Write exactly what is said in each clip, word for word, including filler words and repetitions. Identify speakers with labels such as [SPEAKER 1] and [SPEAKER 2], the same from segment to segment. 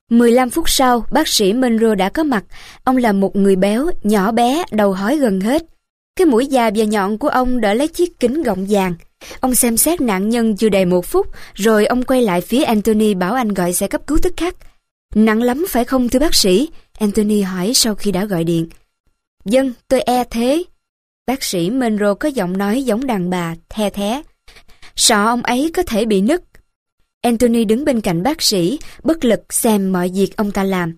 [SPEAKER 1] mười lăm phút sau, bác sĩ Monroe đã có mặt. Ông là một người béo, nhỏ bé, đầu hói gần hết. Cái mũi già và nhọn của ông đỡ lấy chiếc kính gọng vàng. Ông xem xét nạn nhân chưa đầy một phút, rồi ông quay lại phía Anthony bảo anh gọi xe cấp cứu tức khắc. Nặng lắm phải không thưa bác sĩ? Anthony hỏi sau khi đã gọi điện. Vâng, tôi e thế. Bác sĩ Monroe có giọng nói giống đàn bà, the thé. Sọ ông ấy có thể bị nứt. Anthony đứng bên cạnh bác sĩ, bất lực xem mọi việc ông ta làm.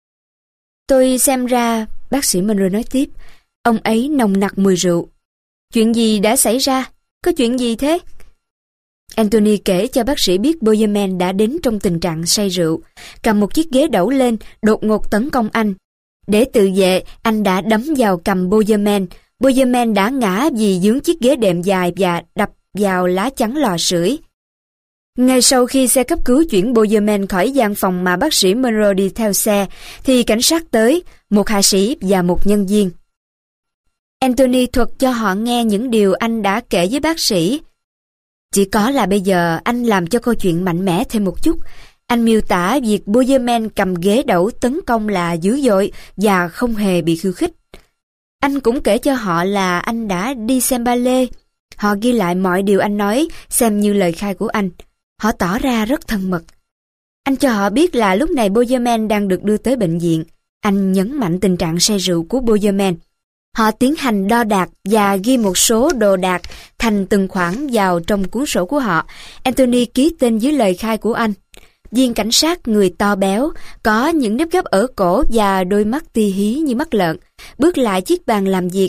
[SPEAKER 1] Tôi xem ra, bác sĩ Monroe nói tiếp, ông ấy nồng nặc mùi rượu. Chuyện gì đã xảy ra? Có chuyện gì thế? Anthony kể cho bác sĩ biết Boyerman đã đến trong tình trạng say rượu, cầm một chiếc ghế đẩu lên, đột ngột tấn công anh. Để tự vệ, anh đã đấm vào cầm Boyerman. Boyerman đã ngã vì dướng chiếc ghế đệm dài và đập vào lá chắn lò sưởi. Ngay sau khi xe cấp cứu chuyển Boyerman khỏi gian phòng mà bác sĩ Monroe đi theo xe, thì cảnh sát tới, một hạ sĩ và một nhân viên. Anthony thuật cho họ nghe những điều anh đã kể với bác sĩ. Chỉ có là bây giờ anh làm cho câu chuyện mạnh mẽ thêm một chút. Anh miêu tả việc Boyerman cầm ghế đẩu tấn công là dữ dội và không hề bị khiêu khích. Anh cũng kể cho họ là anh đã đi xem ballet. Họ ghi lại mọi điều anh nói, xem như lời khai của anh. Họ tỏ ra rất thân mật. Anh cho họ biết là lúc này Boyerman đang được đưa tới bệnh viện. Anh nhấn mạnh tình trạng say rượu của Boyerman. Họ tiến hành đo đạc và ghi một số đồ đạc thành từng khoản vào trong cuốn sổ của họ. Anthony ký tên dưới lời khai của anh. Viên cảnh sát người to béo, có những nếp gấp ở cổ và đôi mắt ti hí như mắt lợn, bước lại chiếc bàn làm việc.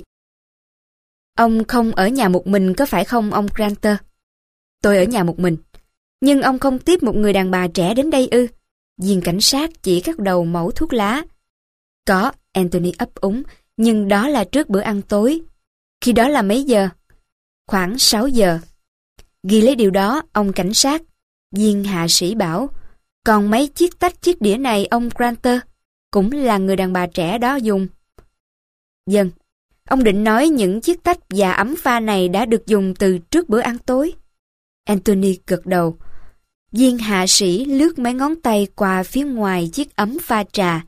[SPEAKER 1] Ông không ở nhà một mình có phải không ông Granter? Tôi ở nhà một mình. Nhưng ông không tiếp một người đàn bà trẻ đến đây ư? Viên cảnh sát chỉ các đầu mẩu thuốc lá. Có, Anthony ấp úng, nhưng đó là trước bữa ăn tối. Khi đó là mấy giờ? Khoảng sáu giờ. Ghi lấy điều đó, ông cảnh sát. Viên hạ sĩ bảo. Còn mấy chiếc tách chiếc đĩa này ông Granter, cũng là người đàn bà trẻ đó dùng. Vâng, ông định nói những chiếc tách và ấm pha này đã được dùng từ trước bữa ăn tối. Anthony gật đầu. Viên hạ sĩ lướt mấy ngón tay qua phía ngoài chiếc ấm pha trà.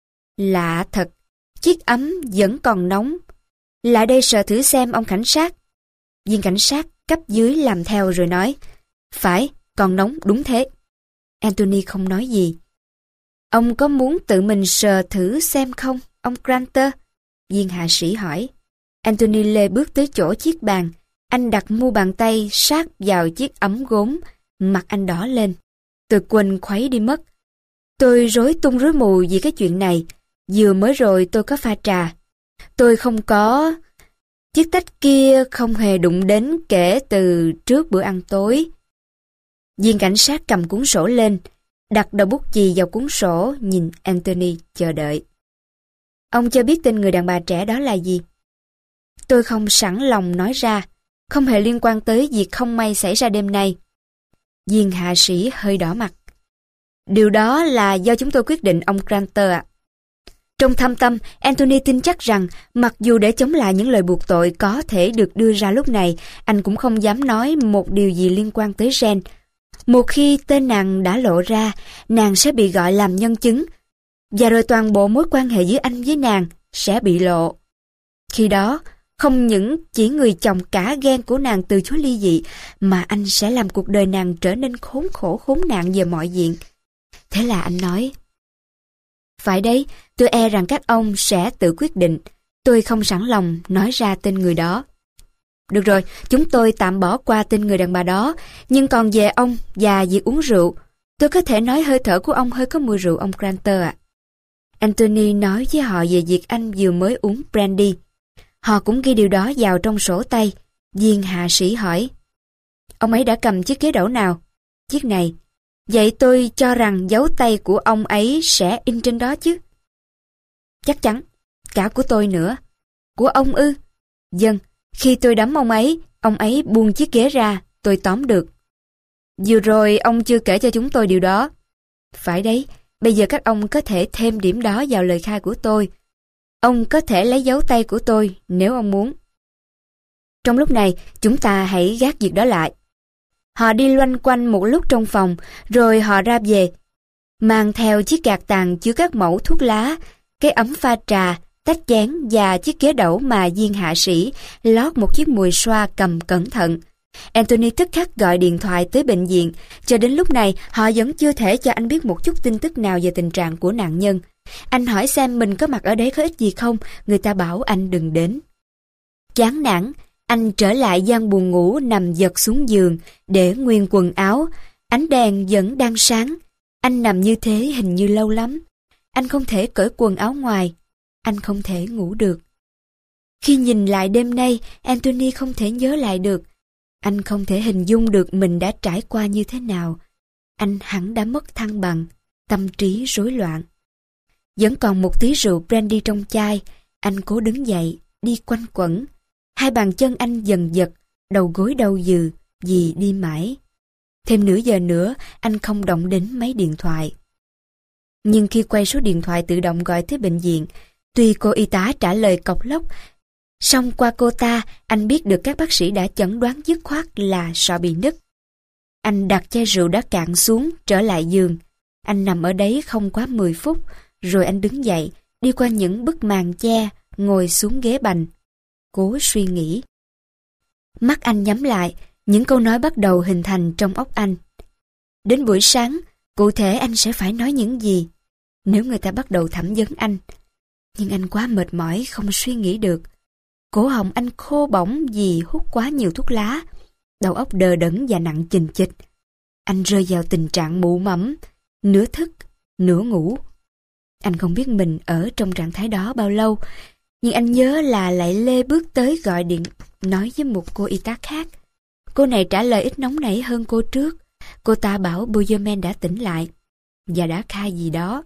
[SPEAKER 1] Lạ thật, chiếc ấm vẫn còn nóng. Lại đây sờ thử xem ông cảnh sát. Viên cảnh sát cấp dưới làm theo rồi nói. Phải, còn nóng đúng thế. Anthony không nói gì. Ông có muốn tự mình sờ thử xem không, ông Granter? Viên hạ sĩ hỏi. Anthony lê bước tới chỗ chiếc bàn. Anh đặt mu bàn tay sát vào chiếc ấm gốm. Mặt anh đỏ lên. Tôi quên khuấy đi mất. Tôi rối tung rối mù vì cái chuyện này. Vừa mới rồi tôi có pha trà. Tôi không có... Chiếc tách kia không hề đụng đến kể từ trước bữa ăn tối. Viên cảnh sát cầm cuốn sổ lên, đặt đầu bút chì vào cuốn sổ, nhìn Anthony chờ đợi. Ông cho biết tên người đàn bà trẻ đó là gì? Tôi không sẵn lòng nói ra, không hề liên quan tới việc không may xảy ra đêm nay. Viên hạ sĩ hơi đỏ mặt. Điều đó là do chúng tôi quyết định, ông Granter ạ. Trong thâm tâm, Anthony tin chắc rằng mặc dù để chống lại những lời buộc tội có thể được đưa ra lúc này, anh cũng không dám nói một điều gì liên quan tới Jen. Một khi tên nàng đã lộ ra, nàng sẽ bị gọi làm nhân chứng, và rồi toàn bộ mối quan hệ giữa anh với nàng sẽ bị lộ. Khi đó, không những chỉ người chồng cả gan của nàng từ chối ly dị, mà anh sẽ làm cuộc đời nàng trở nên khốn khổ khốn nạn về mọi diện. Thế là anh nói, phải đấy, tôi e rằng các ông sẽ tự quyết định. Tôi không sẵn lòng nói ra tên người đó. Được rồi, chúng tôi tạm bỏ qua tên người đàn bà đó, nhưng còn về ông và việc uống rượu, tôi có thể nói hơi thở của ông hơi có mùi rượu, ông Granter ạ. Anthony nói với họ về việc anh vừa mới uống brandy. Họ cũng ghi điều đó vào trong sổ tay. Viên hạ sĩ hỏi, ông ấy đã cầm chiếc ghế đẩu nào? Chiếc này. Vậy tôi cho rằng dấu tay của ông ấy sẽ in trên đó chứ? Chắc chắn. Cả của tôi nữa. Của ông ư? Vâng. Khi tôi đấm ông ấy, ông ấy buông chiếc ghế ra, tôi tóm được. Vừa rồi ông chưa kể cho chúng tôi điều đó. Phải đấy, bây giờ các ông có thể thêm điểm đó vào lời khai của tôi. Ông có thể lấy dấu tay của tôi nếu ông muốn. Trong lúc này, chúng ta hãy gác việc đó lại. Họ đi loanh quanh một lúc trong phòng, rồi họ ra về. mang theo chiếc gạt tàn chứa các mẩu thuốc lá, cái ấm pha trà, tách chén và chiếc ghế đẩu mà viên hạ sĩ lót một chiếc mùi xoa cầm cẩn thận. Anthony tức khắc gọi điện thoại tới bệnh viện. Cho đến lúc này, họ vẫn chưa thể cho anh biết một chút tin tức nào về tình trạng của nạn nhân. Anh hỏi xem mình có mặt ở đấy có ích gì không, người ta bảo anh đừng đến. Chán nản, anh trở lại gian buồng ngủ nằm giật xuống giường, để nguyên quần áo. Ánh đèn vẫn đang sáng. Anh nằm như thế hình như lâu lắm. Anh không thể cởi quần áo ngoài. Anh không thể ngủ được. Khi nhìn lại đêm nay, Anthony không thể nhớ lại được. Anh không thể hình dung được mình đã trải qua như thế nào. Anh hẳn đã mất thăng bằng, tâm trí rối loạn. Vẫn còn một tí rượu brandy trong chai, anh cố đứng dậy, đi quanh quẩn. Hai bàn chân anh dần giật, đầu gối đau dừ, vì đi mãi. Thêm nửa giờ nữa, anh không động đến máy điện thoại. Nhưng khi quay số điện thoại tự động gọi tới bệnh viện, tuy cô y tá trả lời cộc lốc, song qua cô ta, anh biết được các bác sĩ đã chẩn đoán dứt khoát là sọ bị nứt. Anh đặt chai rượu đã cạn xuống, trở lại giường. Anh nằm ở đấy không quá mười phút, rồi anh đứng dậy, đi qua những bức màn che, ngồi xuống ghế bành, cố suy nghĩ. Mắt anh nhắm lại, những câu nói bắt đầu hình thành trong óc anh. Đến buổi sáng, cụ thể anh sẽ phải nói những gì? Nếu người ta bắt đầu thẩm vấn anh. Nhưng anh quá mệt mỏi, không suy nghĩ được. Cổ họng anh khô bỏng vì hút quá nhiều thuốc lá. Đầu óc đờ đẫn và nặng chình chịch. Anh rơi vào tình trạng mụ mẫm, nửa thức, nửa ngủ. Anh không biết mình ở trong trạng thái đó bao lâu, nhưng anh nhớ là lại lê bước tới gọi điện nói với một cô y tá khác. Cô này trả lời ít nóng nảy hơn cô trước. Cô ta bảo Boyerman đã tỉnh lại và đã khai gì đó.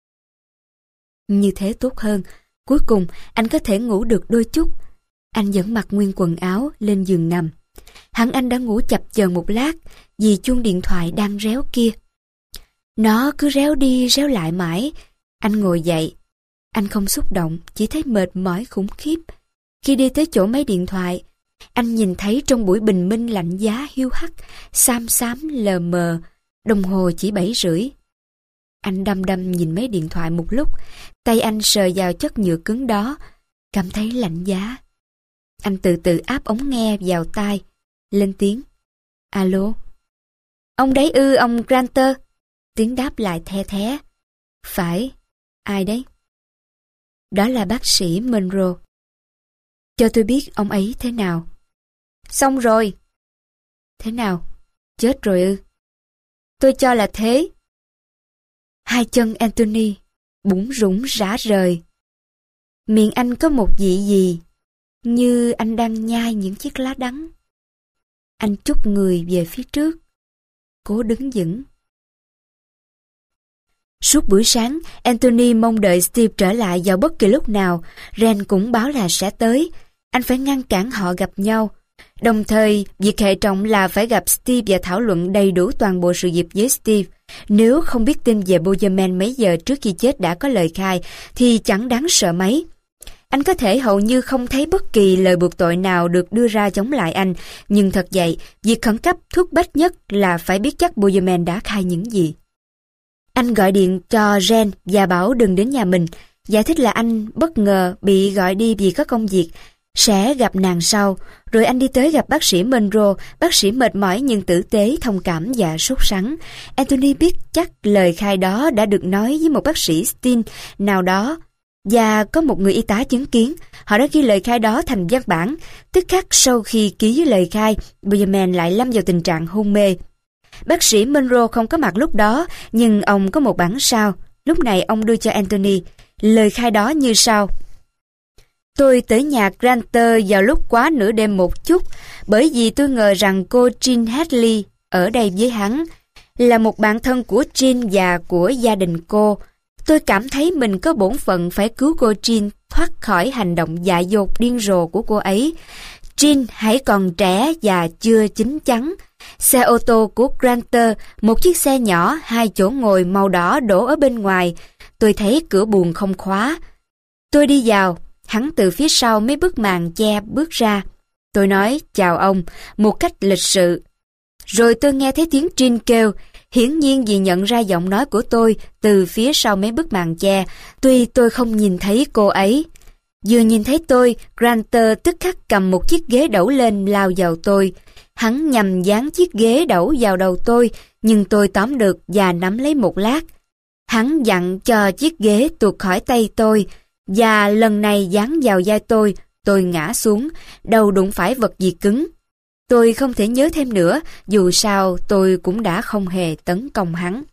[SPEAKER 1] Như thế tốt hơn. Cuối cùng anh có thể ngủ được đôi chút. Anh vẫn mặc nguyên quần áo lên giường nằm. Hẳn anh đã ngủ chập chờn một lát vì chuông điện thoại đang réo kia. Nó cứ réo đi réo lại mãi. Anh ngồi dậy. Anh không xúc động, chỉ thấy mệt mỏi khủng khiếp. Khi đi tới chỗ máy điện thoại, anh nhìn thấy trong buổi bình minh lạnh giá hiu hắt, xám xám lờ mờ, đồng hồ chỉ bảy rưỡi. Anh đăm đăm nhìn máy điện thoại một lúc, tay anh sờ vào chất nhựa cứng đó, cảm thấy lạnh giá. Anh từ từ áp ống nghe vào tai, lên tiếng. Alo? Ông đấy ư, ông Granter? Tiếng đáp lại the thé. Phải, ai đấy? Đó là bác sĩ Monroe. Cho tôi biết ông ấy thế nào. Xong rồi. Thế nào? Chết rồi ư? Tôi cho là thế. Hai chân Anthony bủn rủn rã rời. Miệng anh có một vị gì, như anh đang nhai những chiếc lá đắng. Anh trút người về phía trước, cố đứng vững. Suốt buổi sáng, Anthony mong đợi Steve trở lại vào bất kỳ lúc nào. Ren cũng báo là sẽ tới. Anh phải ngăn cản họ gặp nhau. Đồng thời, việc hệ trọng là phải gặp Steve và thảo luận đầy đủ toàn bộ sự việc với Steve. Nếu không biết tin về Boyerman mấy giờ trước khi chết đã có lời khai, thì chẳng đáng sợ mấy. Anh có thể hầu như không thấy bất kỳ lời buộc tội nào được đưa ra chống lại anh, nhưng thật vậy, việc khẩn cấp thúc bách nhất là phải biết chắc Boyerman đã khai những gì. Anh gọi điện cho Ren và bảo đừng đến nhà mình, giải thích là anh bất ngờ bị gọi đi vì có công việc, sẽ gặp nàng sau. Rồi anh đi tới gặp bác sĩ Monroe, bác sĩ mệt mỏi nhưng tử tế, thông cảm và sốt sắng. Anthony biết chắc lời khai đó đã được nói với một bác sĩ Steen nào đó, và có một người y tá chứng kiến. Họ đã ghi lời khai đó thành văn bản. Tức khắc sau khi ký lời khai, Boyerman lại lâm vào tình trạng hôn mê. Bác sĩ Monroe không có mặt lúc đó, nhưng ông có một bản sao. Lúc này ông đưa cho Anthony. Lời khai đó như sau. Tôi tới nhà Granter vào lúc quá nửa đêm một chút, bởi vì tôi ngờ rằng cô Jean Hadley ở đây với hắn, là một bạn thân của Jean và của gia đình cô. Tôi cảm thấy mình có bổn phận phải cứu cô Jean thoát khỏi hành động dại dột điên rồ của cô ấy. Jean hãy còn trẻ và chưa chín chắn. Xe ô tô của Granter, một chiếc xe nhỏ hai chỗ ngồi màu đỏ đổ ở bên ngoài. Tôi thấy cửa buồng không khóa. Tôi đi vào, hắn từ phía sau mấy bức màn che bước ra. Tôi nói chào ông một cách lịch sự. Rồi tôi nghe thấy tiếng Jean kêu, Hiển nhiên vì nhận ra giọng nói của tôi từ phía sau mấy bức màn che, tuy tôi không nhìn thấy cô ấy. Vừa nhìn thấy tôi, Granter tức khắc cầm một chiếc ghế đẩu lên lao vào tôi. Hắn nhằm dán chiếc ghế đẩu vào đầu tôi, nhưng tôi tóm được và nắm lấy một lát. Hắn dặn cho chiếc ghế tuột khỏi tay tôi, và lần này dán vào vai tôi, tôi ngã xuống, đầu đụng phải vật gì cứng. Tôi không thể nhớ thêm nữa, dù sao tôi cũng đã không hề tấn công hắn.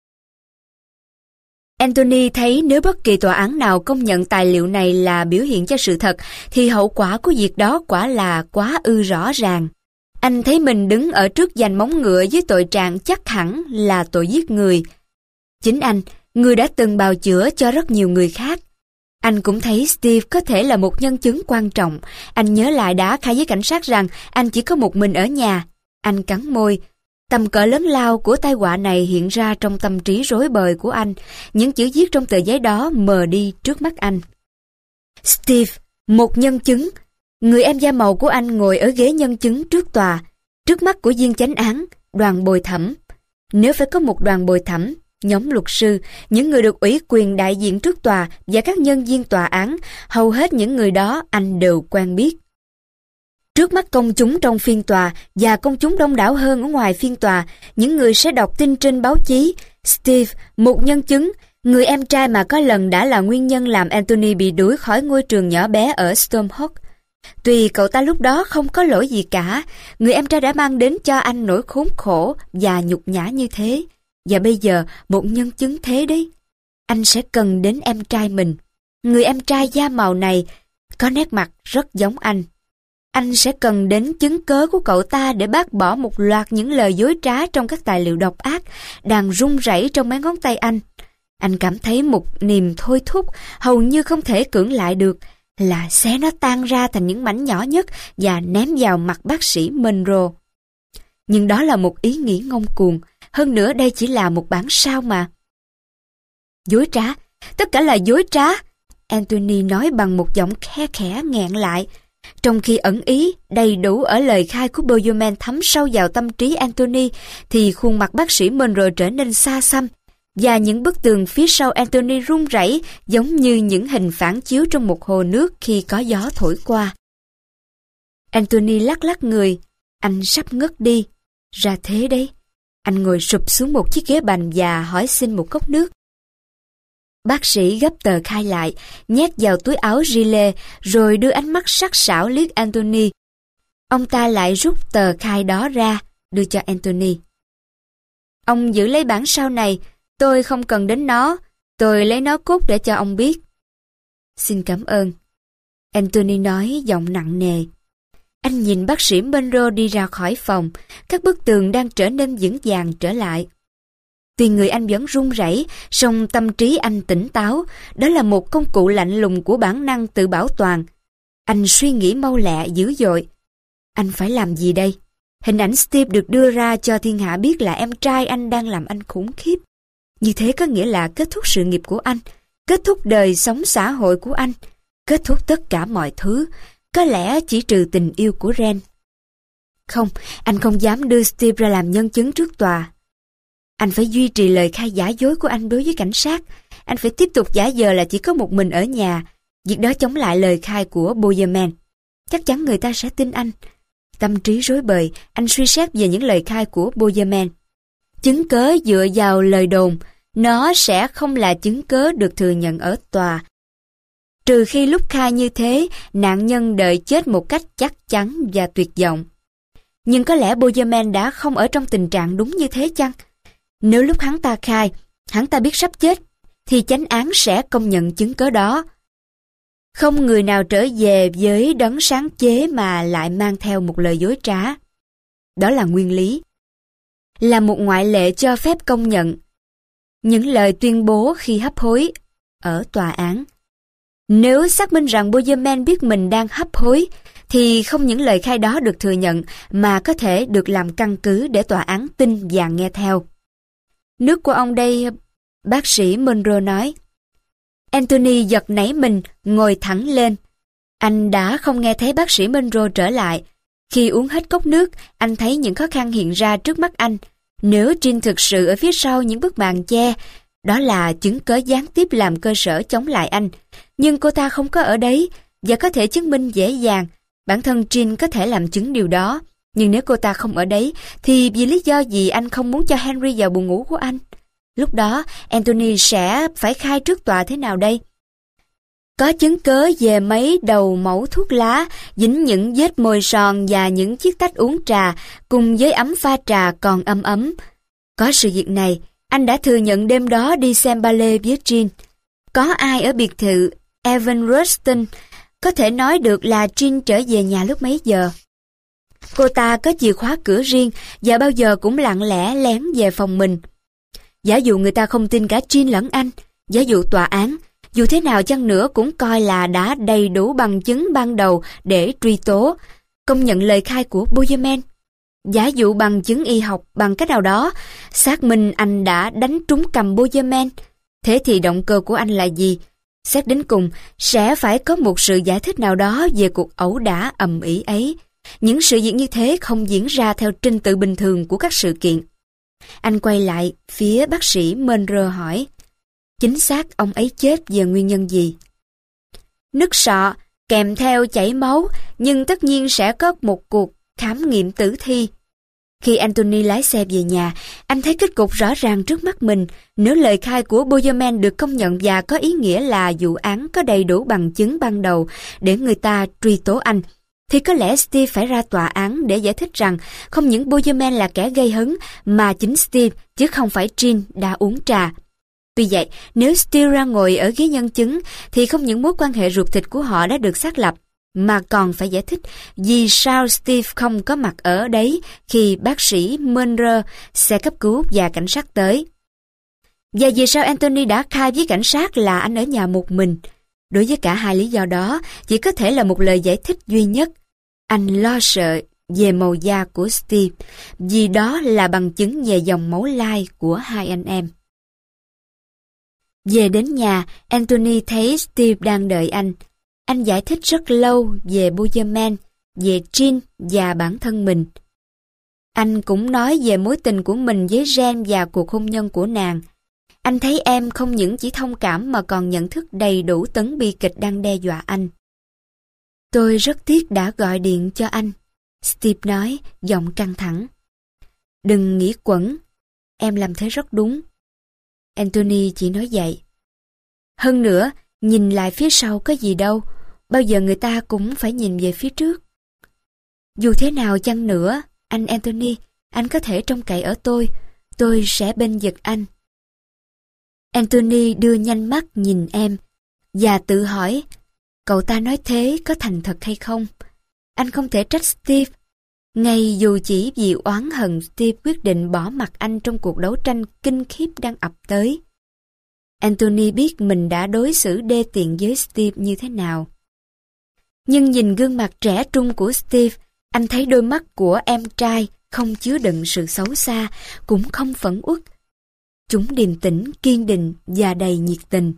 [SPEAKER 1] Anthony thấy nếu bất kỳ tòa án nào công nhận tài liệu này là biểu hiện cho sự thật, thì hậu quả của việc đó quả là quá ư rõ ràng. Anh thấy mình đứng ở trước giành móng ngựa với tội trạng chắc hẳn là tội giết người. Chính anh, người đã từng bào chữa cho rất nhiều người khác. Anh cũng thấy Steve có thể là một nhân chứng quan trọng. Anh nhớ lại đã khai với cảnh sát rằng anh chỉ có một mình ở nhà. Anh cắn môi. Tầm cỡ lớn lao của tai họa này hiện ra trong tâm trí rối bời của anh. Những chữ viết trong tờ giấy đó mờ đi trước mắt anh. Steve, một nhân chứng. Người em da màu của anh ngồi ở ghế nhân chứng trước tòa, trước mắt của viên chánh án, đoàn bồi thẩm. Nếu phải có một đoàn bồi thẩm, nhóm luật sư, những người được ủy quyền đại diện trước tòa và các nhân viên tòa án, hầu hết những người đó anh đều quen biết. Trước mắt công chúng trong phiên tòa và công chúng đông đảo hơn ở ngoài phiên tòa, những người sẽ đọc tin trên báo chí. Steve, một nhân chứng, người em trai mà có lần đã là nguyên nhân làm Anthony bị đuổi khỏi ngôi trường nhỏ bé ở Stormhawk. Tuy cậu ta lúc đó không có lỗi gì cả, người em trai đã mang đến cho anh nỗi khốn khổ và nhục nhã như thế. Và bây giờ, một nhân chứng thế đấy. Anh sẽ cần đến em trai mình. Người em trai da màu này có nét mặt rất giống anh. Anh sẽ cần đến chứng cớ của cậu ta để bác bỏ một loạt những lời dối trá trong các tài liệu độc ác đang run rẩy trong mấy ngón tay anh. Anh cảm thấy một niềm thôi thúc hầu như không thể cưỡng lại được, là xé nó tan ra thành những mảnh nhỏ nhất và ném vào mặt bác sĩ Monroe. Nhưng đó là một ý nghĩ ngông cuồng, hơn nữa đây chỉ là một bản sao mà. Dối trá, tất cả là dối trá, Anthony nói bằng một giọng khe khẽ nghẹn lại, trong khi ẩn ý đầy đủ ở lời khai của Bowerman thấm sâu vào tâm trí Anthony, thì khuôn mặt bác sĩ Monroe trở nên xa xăm, và những bức tường phía sau Anthony rung rẩy giống như những hình phản chiếu trong một hồ nước khi có gió thổi qua. Anthony lắc lắc người, anh sắp ngất đi. Ra thế đấy. Anh ngồi sụp xuống một chiếc ghế bành và hỏi xin một cốc nước. Bác sĩ gấp tờ khai lại, nhét vào túi áo gilet, rồi đưa ánh mắt sắc sảo liếc Anthony. Ông ta lại rút tờ khai đó ra, đưa cho Anthony. Ông giữ lấy bản sao này, tôi không cần đến nó, tôi lấy nó cốt để cho ông biết. Xin cảm ơn. Anthony nói giọng nặng nề. Anh nhìn bác sĩ Monroe đi ra khỏi phòng, các bức tường đang trở nên vững vàng trở lại. Tuy người anh vẫn run rẩy, song tâm trí anh tỉnh táo, đó là một công cụ lạnh lùng của bản năng tự bảo toàn. Anh suy nghĩ mau lẹ dữ dội. Anh phải làm gì đây? Hình ảnh Steve được đưa ra cho thiên hạ biết là em trai anh đang làm anh khủng khiếp. Như thế có nghĩa là kết thúc sự nghiệp của anh, kết thúc đời sống xã hội của anh, kết thúc tất cả mọi thứ, có lẽ chỉ trừ tình yêu của Ren. Không, anh không dám đưa Steve ra làm nhân chứng trước tòa. Anh phải duy trì lời khai giả dối của anh đối với cảnh sát. Anh phải tiếp tục giả vờ là chỉ có một mình ở nhà. Việc đó chống lại lời khai của Bowerman. Chắc chắn người ta sẽ tin anh. Tâm trí rối bời, anh suy xét về những lời khai của Bowerman. Chứng cớ dựa vào lời đồn, nó sẽ không là chứng cớ được thừa nhận ở tòa. Trừ khi lúc khai như thế, nạn nhân đợi chết một cách chắc chắn và tuyệt vọng. Nhưng có lẽ Bowerman đã không ở trong tình trạng đúng như thế chăng? Nếu lúc hắn ta khai, hắn ta biết sắp chết, thì chánh án sẽ công nhận chứng cớ đó. Không người nào trở về với đấng sáng chế mà lại mang theo một lời dối trá. Đó là nguyên lý. Là một ngoại lệ cho phép công nhận những lời tuyên bố khi hấp hối ở tòa án. Nếu xác minh rằng Bowerman biết mình đang hấp hối, thì không những lời khai đó được thừa nhận mà có thể được làm căn cứ để tòa án tin và nghe theo. Nước của ông đây, bác sĩ Monroe nói. Anthony giật nảy mình, ngồi thẳng lên. Anh đã không nghe thấy bác sĩ Monroe trở lại. Khi uống hết cốc nước, anh thấy những khó khăn hiện ra trước mắt anh. Nếu Jean thực sự ở phía sau những bức màn che, đó là chứng cớ gián tiếp làm cơ sở chống lại anh. Nhưng cô ta không có ở đấy, và có thể chứng minh dễ dàng. Bản thân Jean có thể làm chứng điều đó. Nhưng nếu cô ta không ở đấy, thì vì lý do gì anh không muốn cho Henry vào buồng ngủ của anh? Lúc đó, Anthony sẽ phải khai trước tòa thế nào đây? Có chứng cớ về mấy đầu mẩu thuốc lá, dính những vết môi son và những chiếc tách uống trà, cùng với ấm pha trà còn ấm ấm. Có sự việc này, anh đã thừa nhận đêm đó đi xem ballet với Jean. Có ai ở biệt thự Evan Ruston có thể nói được là Jean trở về nhà lúc mấy giờ? Cô ta có chìa khóa cửa riêng và bao giờ cũng lặng lẽ lén về phòng mình. Giả dụ người ta không tin cả Jean lẫn anh, giả dụ tòa án, dù thế nào chăng nữa cũng coi là đã đầy đủ bằng chứng ban đầu để truy tố, công nhận lời khai của Bozeman. Giả dụ bằng chứng y học bằng cách nào đó, xác minh anh đã đánh trúng cầm Bozeman. Thế thì động cơ của anh là gì? Xét đến cùng, sẽ phải có một sự giải thích nào đó về cuộc ẩu đả ầm ĩ ấy. Những sự việc như thế không diễn ra theo trình tự bình thường của các sự kiện. Anh quay lại phía bác sĩ Monroe hỏi, chính xác ông ấy chết về nguyên nhân gì? Nứt sọ, kèm theo chảy máu, nhưng tất nhiên sẽ có một cuộc khám nghiệm tử thi. Khi Anthony lái xe về nhà, anh thấy kết cục rõ ràng trước mắt mình. Nếu lời khai của Bozeman được công nhận và có ý nghĩa là vụ án có đầy đủ bằng chứng ban đầu để người ta truy tố anh, thì có lẽ Steve phải ra tòa án để giải thích rằng không những Bozeman là kẻ gây hấn mà chính Steve chứ không phải Jean đã uống trà. Vì vậy, nếu Steve ra ngồi ở ghế nhân chứng thì không những mối quan hệ ruột thịt của họ đã được xác lập, mà còn phải giải thích vì sao Steve không có mặt ở đấy khi bác sĩ Monroe, xe cấp cứu và cảnh sát tới. Và vì sao Anthony đã khai với cảnh sát là anh ở nhà một mình. Đối với cả hai lý do đó, chỉ có thể là một lời giải thích duy nhất. Anh lo sợ về màu da của Steve, vì đó là bằng chứng về dòng máu lai của hai anh em. Về đến nhà, Anthony thấy Steve đang đợi anh. Anh giải thích rất lâu về Bozeman, về Jean và bản thân mình. Anh cũng nói về mối tình của mình với Jen và cuộc hôn nhân của nàng. Anh thấy em không những chỉ thông cảm mà còn nhận thức đầy đủ tấn bi kịch đang đe dọa anh. Tôi rất tiếc đã gọi điện cho anh, Steve nói, giọng căng thẳng. Đừng nghĩ quẩn, em làm thế rất đúng. Anthony chỉ nói vậy. Hơn nữa, nhìn lại phía sau có gì đâu, bao giờ người ta cũng phải nhìn về phía trước. Dù thế nào chăng nữa, anh Anthony, anh có thể trông cậy ở tôi, tôi sẽ bên vực anh. Anthony đưa nhanh mắt nhìn em, và tự hỏi, cậu ta nói thế có thành thật hay không? Anh không thể trách Steve, ngay dù chỉ vì oán hận Steve quyết định bỏ mặc anh trong cuộc đấu tranh kinh khiếp đang ập tới. Anthony biết mình đã đối xử đê tiện với Steve như thế nào. Nhưng nhìn gương mặt trẻ trung của Steve, anh thấy đôi mắt của em trai không chứa đựng sự xấu xa, cũng không phẫn uất. Chúng điềm tĩnh, kiên định và đầy nhiệt tình.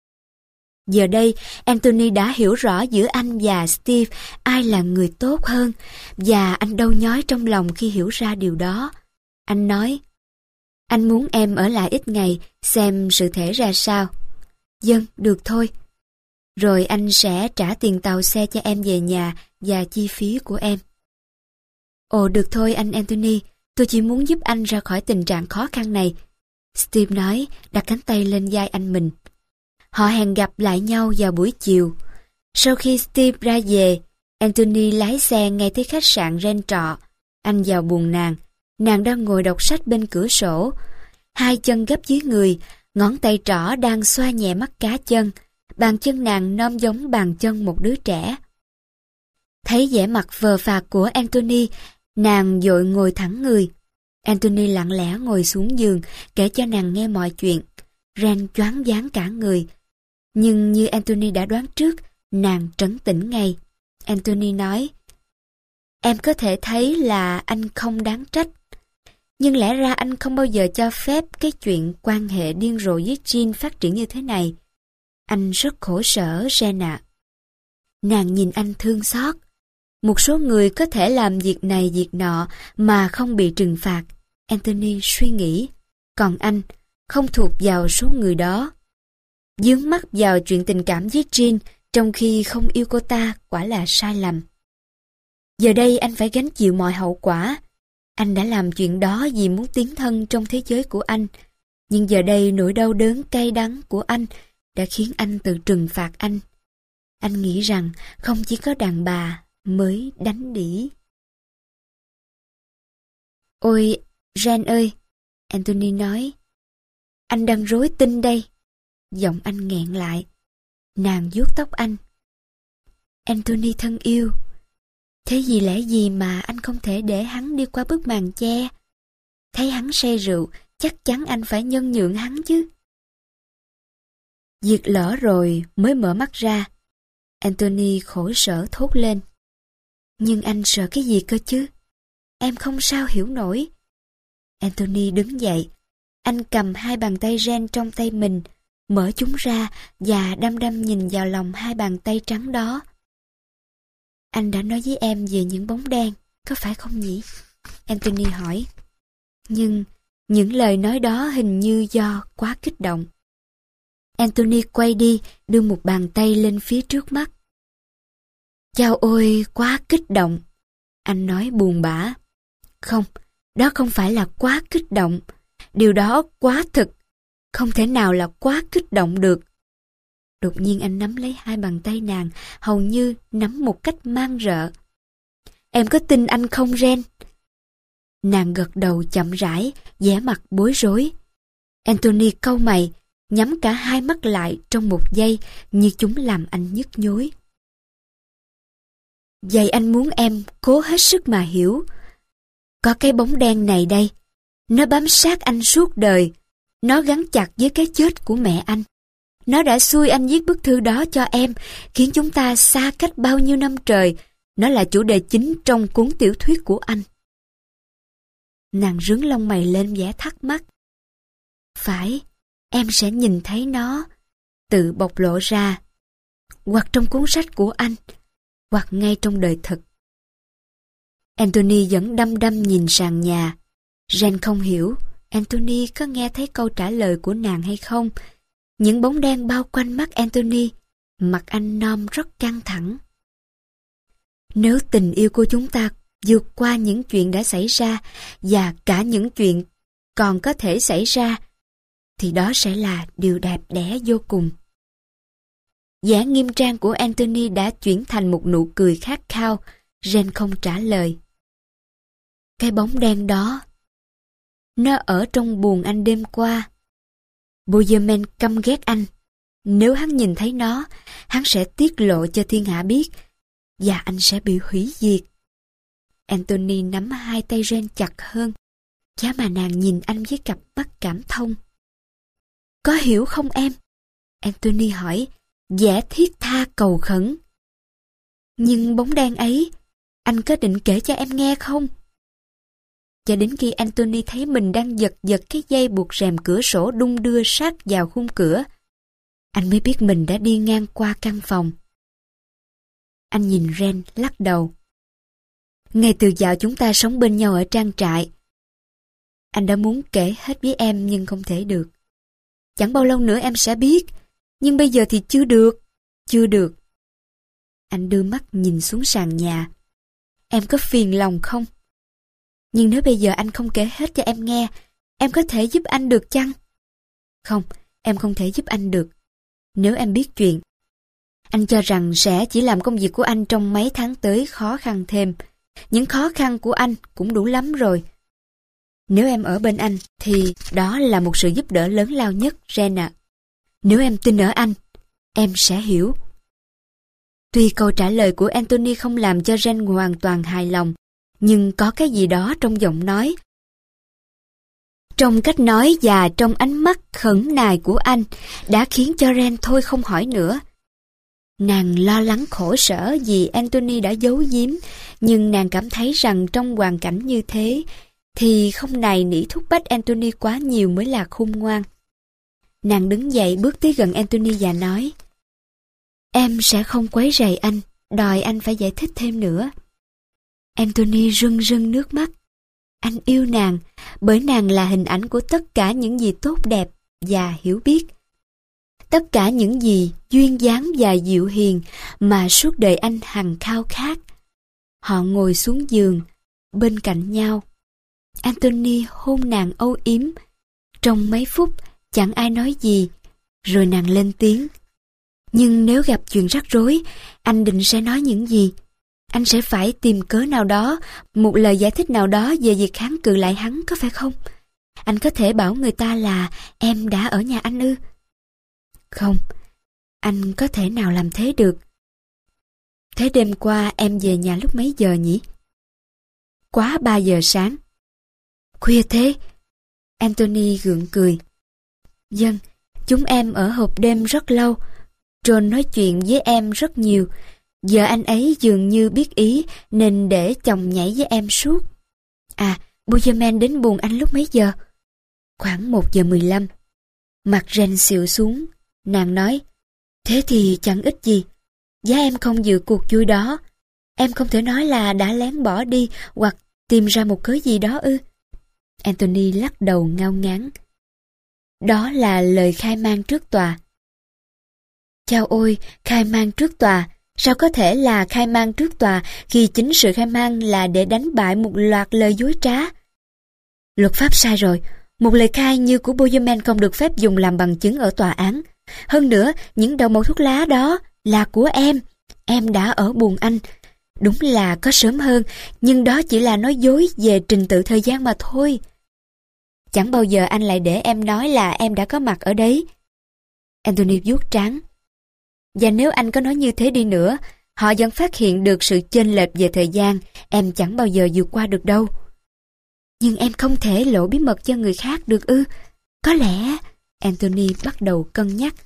[SPEAKER 1] Giờ đây, Anthony đã hiểu rõ giữa anh và Steve ai là người tốt hơn, và anh đau nhói trong lòng khi hiểu ra điều đó. Anh nói, anh muốn em ở lại ít ngày, xem sự thể ra sao. Vâng, được thôi. Rồi anh sẽ trả tiền tàu xe cho em về nhà và chi phí của em. Ồ, được thôi anh Anthony, tôi chỉ muốn giúp anh ra khỏi tình trạng khó khăn này. Steve nói, đặt cánh tay lên vai anh mình. Họ hẹn gặp lại nhau vào buổi chiều. Sau khi Steve ra về, Anthony lái xe ngay tới khách sạn Ren trọ. Anh vào buồng nàng. Nàng đang ngồi đọc sách bên cửa sổ. Hai chân gấp dưới người, ngón tay trỏ đang xoa nhẹ mắt cá chân. Bàn chân nàng nôm giống bàn chân một đứa trẻ. Thấy vẻ mặt vờ phạc của Anthony, nàng vội ngồi thẳng người. Anthony lặng lẽ ngồi xuống giường, kể cho nàng nghe mọi chuyện. Ren choáng váng cả người. Nhưng như Anthony đã đoán trước, nàng trấn tĩnh ngay. Anthony nói, em có thể thấy là anh không đáng trách. Nhưng lẽ ra anh không bao giờ cho phép cái chuyện quan hệ điên rồ với Jean phát triển như thế này. Anh rất khổ sở, Ren ạ. Nàng nhìn anh thương xót. Một số người có thể làm việc này việc nọ mà không bị trừng phạt. Anthony suy nghĩ, còn anh không thuộc vào số người đó. Dướng mắt vào chuyện tình cảm với Jean trong khi không yêu cô ta quả là sai lầm. Giờ đây anh phải gánh chịu mọi hậu quả. Anh đã làm chuyện đó vì muốn tiến thân trong thế giới của anh. Nhưng giờ đây nỗi đau đớn cay đắng của anh đã khiến anh tự trừng phạt anh. Anh nghĩ rằng không chỉ có đàn bà mới đánh đỉ. Ôi, Jean ơi, Anthony nói, anh đang rối tinh đây. Giọng anh nghẹn lại. Nàng vuốt tóc anh. Anthony thân yêu, thế vì lẽ gì mà anh không thể để hắn đi qua bức màn che? Thấy hắn say rượu, chắc chắn anh phải nhân nhượng hắn chứ. Việc lỡ rồi mới mở mắt ra. Anthony khổ sở thốt lên. Nhưng anh sợ cái gì cơ chứ? Em không sao hiểu nổi. Anthony đứng dậy. Anh cầm hai bàn tay Jean trong tay mình, mở chúng ra và đăm đăm nhìn vào lòng hai bàn tay trắng đó. Anh đã nói với em về những bóng đen, có phải không nhỉ? Anthony hỏi. Nhưng những lời nói đó hình như do quá kích động. Anthony quay đi, đưa một bàn tay lên phía trước mắt. Chao ôi, quá kích động. Anh nói buồn bã. Không, đó không phải là quá kích động. Điều đó quá thực. Không thể nào là quá kích động được. Đột nhiên anh nắm lấy hai bàn tay nàng, hầu như nắm một cách man rợ. Em có tin anh không, Jean? Nàng gật đầu chậm rãi, vẻ mặt bối rối. Anthony cau mày, nhắm cả hai mắt lại trong một giây như chúng làm anh nhức nhối. Vậy anh muốn em cố hết sức mà hiểu. Có cái bóng đen này đây, nó bám sát anh suốt đời. Nó gắn chặt với cái chết của mẹ anh. Nó đã xui anh viết bức thư đó cho em, khiến chúng ta xa cách bao nhiêu năm trời. Nó là chủ đề chính trong cuốn tiểu thuyết của anh. Nàng rướn lông mày lên vẻ thắc mắc. Phải, em sẽ nhìn thấy nó tự bộc lộ ra, hoặc trong cuốn sách của anh, hoặc ngay trong đời thực. Anthony vẫn đăm đăm nhìn sàn nhà. Jean không hiểu Anthony có nghe thấy câu trả lời của nàng hay không. Những bóng đen bao quanh mắt Anthony, mặt anh Nom rất căng thẳng. Nếu tình yêu của chúng ta vượt qua những chuyện đã xảy ra và cả những chuyện còn có thể xảy ra, thì đó sẽ là điều đẹp đẽ vô cùng. Vẻ nghiêm trang của Anthony đã chuyển thành một nụ cười khát khao. Jean không trả lời. Cái bóng đen đó, nó ở trong buồng anh đêm qua. Bozeman căm ghét anh. Nếu hắn nhìn thấy nó, hắn sẽ tiết lộ cho thiên hạ biết, và anh sẽ bị hủy diệt. Anthony nắm hai tay Jean chặt hơn, giá mà nàng nhìn anh với cặp mắt cảm thông. Có hiểu không em? Anthony hỏi, vẻ thiết tha cầu khẩn. Nhưng bóng đen ấy, anh có định kể cho em nghe không? Cho đến khi Anthony thấy mình đang giật giật cái dây buộc rèm cửa sổ đung đưa sát vào khung cửa, anh mới biết mình đã đi ngang qua căn phòng. Anh nhìn Jean lắc đầu. Ngay từ dạo chúng ta sống bên nhau ở trang trại, anh đã muốn kể hết với em nhưng không thể được. Chẳng bao lâu nữa em sẽ biết, nhưng bây giờ thì chưa được, chưa được. Anh đưa mắt nhìn xuống sàn nhà. Em có phiền lòng không? Nhưng nếu bây giờ anh không kể hết cho em nghe, em có thể giúp anh được chăng? Không, em không thể giúp anh được. Nếu em biết chuyện, anh cho rằng sẽ chỉ làm công việc của anh trong mấy tháng tới khó khăn thêm. Những khó khăn của anh cũng đủ lắm rồi. Nếu em ở bên anh, thì đó là một sự giúp đỡ lớn lao nhất, Jean ạ. Nếu em tin ở anh, em sẽ hiểu. Tuy câu trả lời của Anthony không làm cho Jean hoàn toàn hài lòng, nhưng có cái gì đó trong giọng nói, trong cách nói và trong ánh mắt khẩn nài của anh đã khiến cho Jean thôi không hỏi nữa. Nàng lo lắng khổ sở vì Anthony đã giấu giếm, nhưng nàng cảm thấy rằng trong hoàn cảnh như thế thì không nài nỉ thúc bách Anthony quá nhiều mới là khôn ngoan. Nàng đứng dậy bước tới gần Anthony và nói, em sẽ không quấy rầy anh, đòi anh phải giải thích thêm nữa. Anthony rưng rưng nước mắt. Anh yêu nàng, bởi nàng là hình ảnh của tất cả những gì tốt đẹp và hiểu biết. Tất cả những gì duyên dáng và dịu hiền mà suốt đời anh hằng khao khát. Họ ngồi xuống giường, bên cạnh nhau. Anthony hôn nàng âu yếm. Trong mấy phút, chẳng ai nói gì, rồi nàng lên tiếng. Nhưng nếu gặp chuyện rắc rối, anh định sẽ nói những gì? Anh sẽ phải tìm cớ nào đó, một lời giải thích nào đó về việc kháng cự lại hắn, có phải không? Anh có thể bảo người ta là em đã ở nhà anh ư? Không, anh có thể nào làm thế được. Thế đêm qua em về nhà lúc mấy giờ nhỉ? Quá ba giờ sáng. Khuya thế? Anthony gượng cười. Vâng, chúng em ở hộp đêm rất lâu. John nói chuyện với em rất nhiều. Giờ anh ấy dường như biết ý nên để chồng nhảy với em suốt. À, Bozeman đến buồn anh lúc mấy giờ? Khoảng một giờ mười lăm. Mặt Ren xịu xuống. Nàng nói, thế thì chẳng ích gì. Giá em không dự cuộc vui đó. Em không thể nói là đã lén bỏ đi hoặc tìm ra một cớ gì đó ư? Anthony lắc đầu ngao ngán. Đó là lời khai mang trước tòa. Chao ôi, khai mang trước tòa. Sao có thể là khai mang trước tòa khi chính sự khai mang là để đánh bại một loạt lời dối trá? Luật pháp sai rồi. Một lời khai như của Bozeman không được phép dùng làm bằng chứng ở tòa án. Hơn nữa, những đầu mẩu thuốc lá đó là của em. Em đã ở buồng anh. Đúng là có sớm hơn, nhưng đó chỉ là nói dối về trình tự thời gian mà thôi. Chẳng bao giờ anh lại để em nói là em đã có mặt ở đấy. Anthony vuốt trán. Và nếu anh có nói như thế đi nữa, họ vẫn phát hiện được sự chênh lệch về thời gian, em chẳng bao giờ vượt qua được đâu. Nhưng em không thể lộ bí mật cho người khác được ư? Có lẽ... Anthony bắt đầu cân nhắc.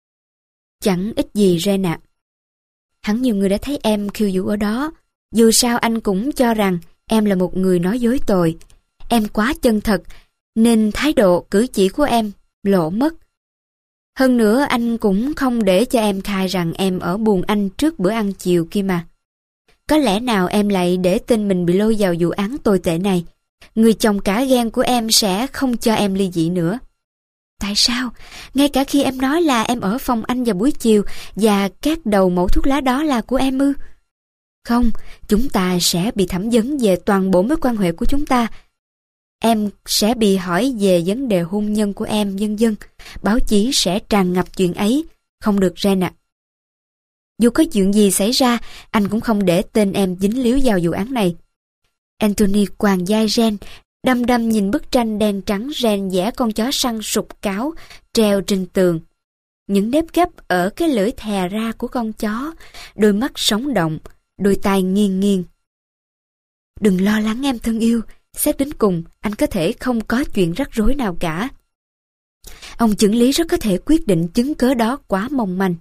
[SPEAKER 1] Chẳng ích gì Ren ạ. Hẳn nhiều người đã thấy em khiêu vũ ở đó. Dù sao anh cũng cho rằng em là một người nói dối tồi. Em quá chân thật, nên thái độ cử chỉ của em lộ mất. Hơn nữa anh cũng không để cho em khai rằng em ở buồng anh trước bữa ăn chiều kia mà. Có lẽ nào em lại để tên mình bị lôi vào vụ án tồi tệ này? Người chồng cả gan của em sẽ không cho em ly dị nữa. Tại sao? Ngay cả khi em nói là em ở phòng anh vào buổi chiều và các đầu mẩu thuốc lá đó là của em ư? Không, chúng ta sẽ bị thẩm vấn về toàn bộ mối quan hệ của chúng ta. Em sẽ bị hỏi về vấn đề hôn nhân của em, vân vân. Báo chí sẽ tràn ngập chuyện ấy. Không được Ren ạ. Dù có chuyện gì xảy ra, anh cũng không để tên em dính líu vào vụ án này. Anthony quàng vai Ren, đăm đăm nhìn bức tranh đen trắng Ren vẽ con chó săn sụp cáo treo trên tường. Những nếp gấp ở cái lưỡi thè ra của con chó, đôi mắt sống động, đôi tai nghiêng nghiêng. Đừng lo lắng em thân yêu, xét đến cùng anh có thể không có chuyện rắc rối nào cả. Ông chưởng lý rất có thể quyết định chứng cớ đó quá mong manh.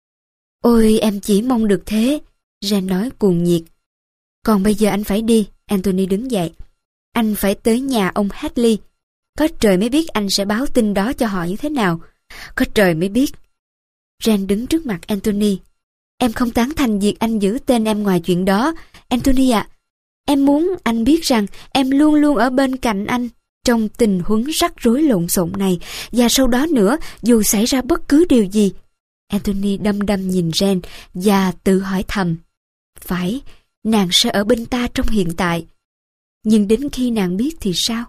[SPEAKER 1] Ôi em chỉ mong được thế, Ren nói cuồng nhiệt. Còn bây giờ anh phải đi. Anthony đứng dậy. Anh phải tới nhà ông Hadley. Có trời mới biết anh sẽ báo tin đó cho họ như thế nào. Có trời mới biết. Ren đứng trước mặt Anthony. Em không tán thành việc anh giữ tên em ngoài chuyện đó. Anthony ạ, à, em muốn anh biết rằng em luôn luôn ở bên cạnh anh trong tình huống rắc rối lộn xộn này. Và sau đó nữa, dù xảy ra bất cứ điều gì. Anthony đăm đăm nhìn Ren và tự hỏi thầm. Phải, nàng sẽ ở bên ta trong hiện tại. Nhưng đến khi nàng biết thì sao?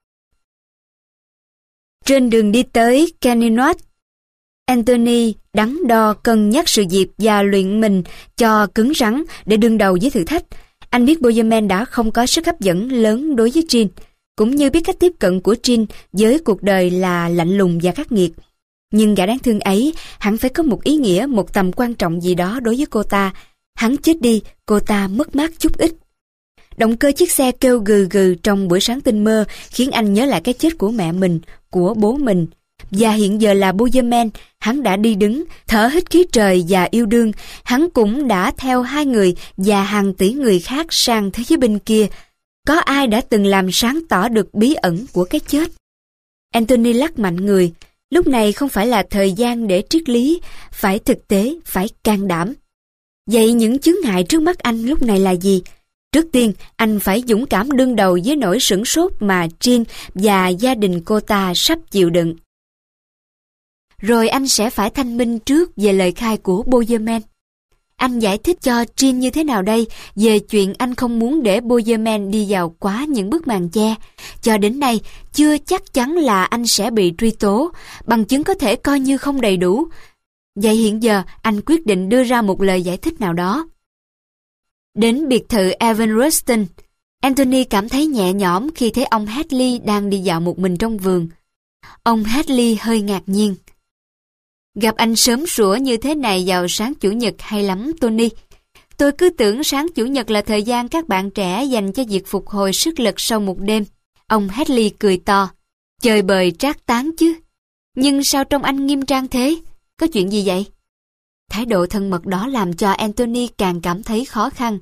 [SPEAKER 1] Trên đường đi tới Kenilworth, Anthony đắn đo cân nhắc sự việc và luyện mình cho cứng rắn để đương đầu với thử thách. Anh biết Bozeman đã không có sức hấp dẫn lớn đối với Jean, cũng như biết cách tiếp cận của Jean với cuộc đời là lạnh lùng và khắc nghiệt. Nhưng gã đáng thương ấy hẳn phải có một ý nghĩa, một tầm quan trọng gì đó đối với cô ta. Hắn chết đi, cô ta mất mát chút ít. Động cơ chiếc xe kêu gừ gừ trong buổi sáng tinh mơ khiến anh nhớ lại cái chết của mẹ mình, của bố mình. Và hiện giờ là Bozeman, hắn đã đi đứng, thở hít khí trời và yêu đương. Hắn cũng đã theo hai người và hàng tỷ người khác sang thế giới bên kia. Có ai đã từng làm sáng tỏ được bí ẩn của cái chết? Anthony lắc mạnh người. Lúc này không phải là thời gian để triết lý, phải thực tế, phải can đảm. Vậy những chướng ngại trước mắt anh lúc này là gì? Trước tiên, anh phải dũng cảm đương đầu với nỗi sửng sốt mà Jean và gia đình cô ta sắp chịu đựng. Rồi anh sẽ phải thanh minh trước về lời khai của Bowerman. Anh giải thích cho Jean như thế nào đây về chuyện anh không muốn để Bowerman đi vào quá những bức màn che. Cho đến nay, chưa chắc chắn là anh sẽ bị truy tố, bằng chứng có thể coi như không đầy đủ. Vậy hiện giờ, anh quyết định đưa ra một lời giải thích nào đó. Đến biệt thự Evan Rustin, Anthony cảm thấy nhẹ nhõm khi thấy ông Hadley đang đi dạo một mình trong vườn. Ông Hadley hơi ngạc nhiên. Gặp anh sớm sủa như thế này vào sáng Chủ nhật hay lắm, Tony. Tôi cứ tưởng sáng Chủ nhật là thời gian các bạn trẻ dành cho việc phục hồi sức lực sau một đêm. Ông Hadley cười to. Chơi bời trác tán chứ. Nhưng sao trông anh nghiêm trang thế? Có chuyện gì vậy? Thái độ thân mật đó làm cho Anthony càng cảm thấy khó khăn.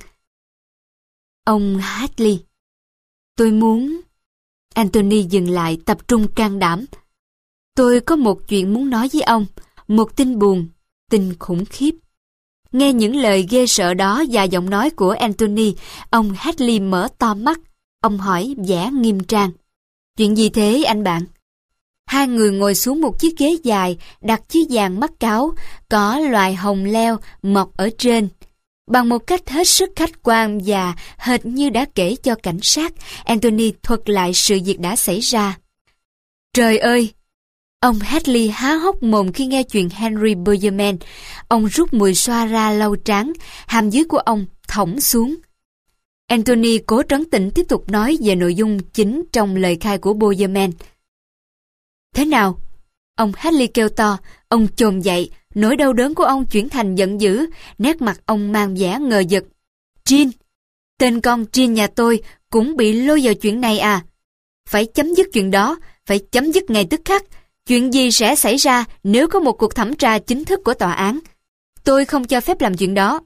[SPEAKER 1] Ông Hadley. Tôi muốn... Anthony dừng lại, tập trung can đảm. Tôi có một chuyện muốn nói với ông. Một tin buồn, tin khủng khiếp. Nghe những lời ghê sợ đó và giọng nói của Anthony, ông Hadley mở to mắt. Ông hỏi vẻ nghiêm trang. Chuyện gì thế anh bạn? Hai người ngồi xuống một chiếc ghế dài, đặt chiếc vàng mắc cáo, có loài hồng leo mọc ở trên. Bằng một cách hết sức khách quan và hệt như đã kể cho cảnh sát, Anthony thuật lại sự việc đã xảy ra. Trời ơi! Ông Hadley há hốc mồm khi nghe chuyện Henry Bowerman. Ông rút mùi xoa ra lau trán, hàm dưới của ông thõng xuống. Anthony cố trấn tĩnh tiếp tục nói về nội dung chính trong lời khai của Bowerman. Thế nào? Ông Hadley kêu to, ông chồm dậy, nỗi đau đớn của ông chuyển thành giận dữ, nét mặt ông mang vẻ ngờ vực. Jean, tên con Jean nhà tôi cũng bị lôi vào chuyện này à? Phải chấm dứt chuyện đó, phải chấm dứt ngay tức khắc. Chuyện gì sẽ xảy ra nếu có một cuộc thẩm tra chính thức của tòa án? Tôi không cho phép làm chuyện đó.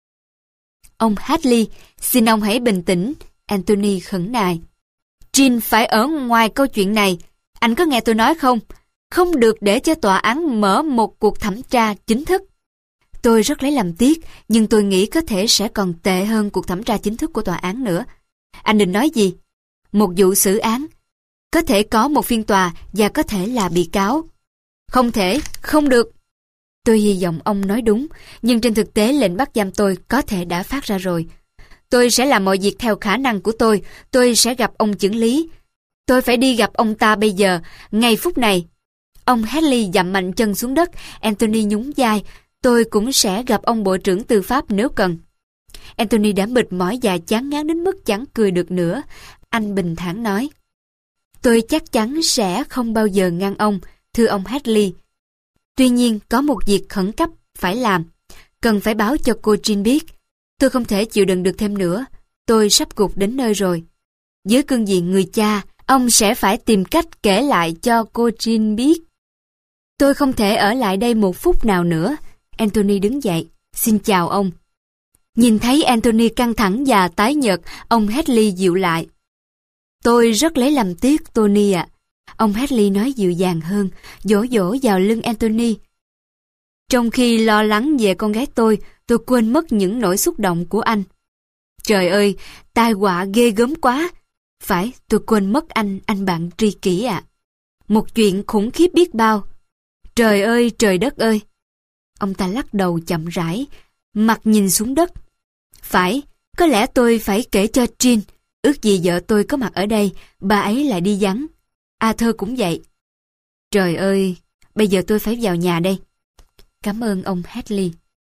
[SPEAKER 1] Ông Hadley, xin ông hãy bình tĩnh, Anthony khẩn nài. Jean phải ở ngoài câu chuyện này. Anh có nghe tôi nói không? Không được để cho tòa án mở một cuộc thẩm tra chính thức. Tôi rất lấy làm tiếc, nhưng tôi nghĩ có thể sẽ còn tệ hơn cuộc thẩm tra chính thức của tòa án nữa. Anh định nói gì? Một vụ xử án. Có thể có một phiên tòa và có thể là bị cáo. Không thể, không được. Tôi hy vọng ông nói đúng, nhưng trên thực tế lệnh bắt giam tôi có thể đã phát ra rồi. Tôi sẽ làm mọi việc theo khả năng của tôi, tôi sẽ gặp ông chưởng lý. Tôi phải đi gặp ông ta bây giờ, ngay phút này. Ông Hadley dậm mạnh chân xuống đất, Anthony nhún vai. Tôi cũng sẽ gặp ông bộ trưởng tư pháp nếu cần. Anthony đã mệt mỏi và chán ngán đến mức chẳng cười được nữa. Anh bình thản nói. Tôi chắc chắn sẽ không bao giờ ngăn ông, thưa ông Hadley. Tuy nhiên, có một việc khẩn cấp phải làm. Cần phải báo cho cô Jean biết. Tôi không thể chịu đựng được thêm nữa. Tôi sắp gục đến nơi rồi. Với cương vị người cha, ông sẽ phải tìm cách kể lại cho cô Jean biết. Tôi không thể ở lại đây một phút nào nữa. Anthony đứng dậy. Xin chào ông. Nhìn thấy Anthony căng thẳng và tái nhợt, ông Hadley dịu lại. Tôi rất lấy làm tiếc, Tony ạ. Ông Hadley nói dịu dàng hơn, dỗ dỗ vào lưng Anthony. Trong khi lo lắng về con gái tôi, tôi quên mất những nỗi xúc động của anh. Trời ơi, tai họa ghê gớm quá. Phải, tôi quên mất anh, anh bạn tri kỷ ạ. Một chuyện khủng khiếp biết bao. Trời ơi, trời đất ơi. Ông ta lắc đầu chậm rãi, mặt nhìn xuống đất. Phải, có lẽ tôi phải kể cho Jean. Ước gì vợ tôi có mặt ở đây, bà ấy lại đi vắng. Arthur cũng vậy. Trời ơi, bây giờ tôi phải vào nhà đây. Cảm ơn ông Hadley.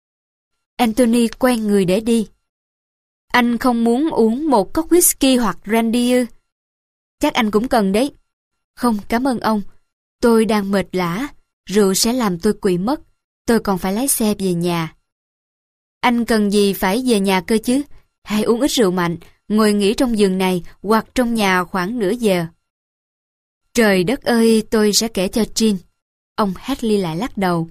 [SPEAKER 1] Anthony quay người để đi. Anh không muốn uống một cốc whisky hoặc brandy ư? Chắc anh cũng cần đấy. Không, cảm ơn ông. Tôi đang mệt lả. Rượu sẽ làm tôi quỵ mất. Tôi còn phải lái xe về nhà. Anh cần gì phải về nhà cơ chứ? Hãy uống ít rượu mạnh, ngồi nghỉ trong giường này hoặc trong nhà khoảng nửa giờ. Trời đất ơi, tôi sẽ kể cho Jean. Ông Hadley lại lắc đầu.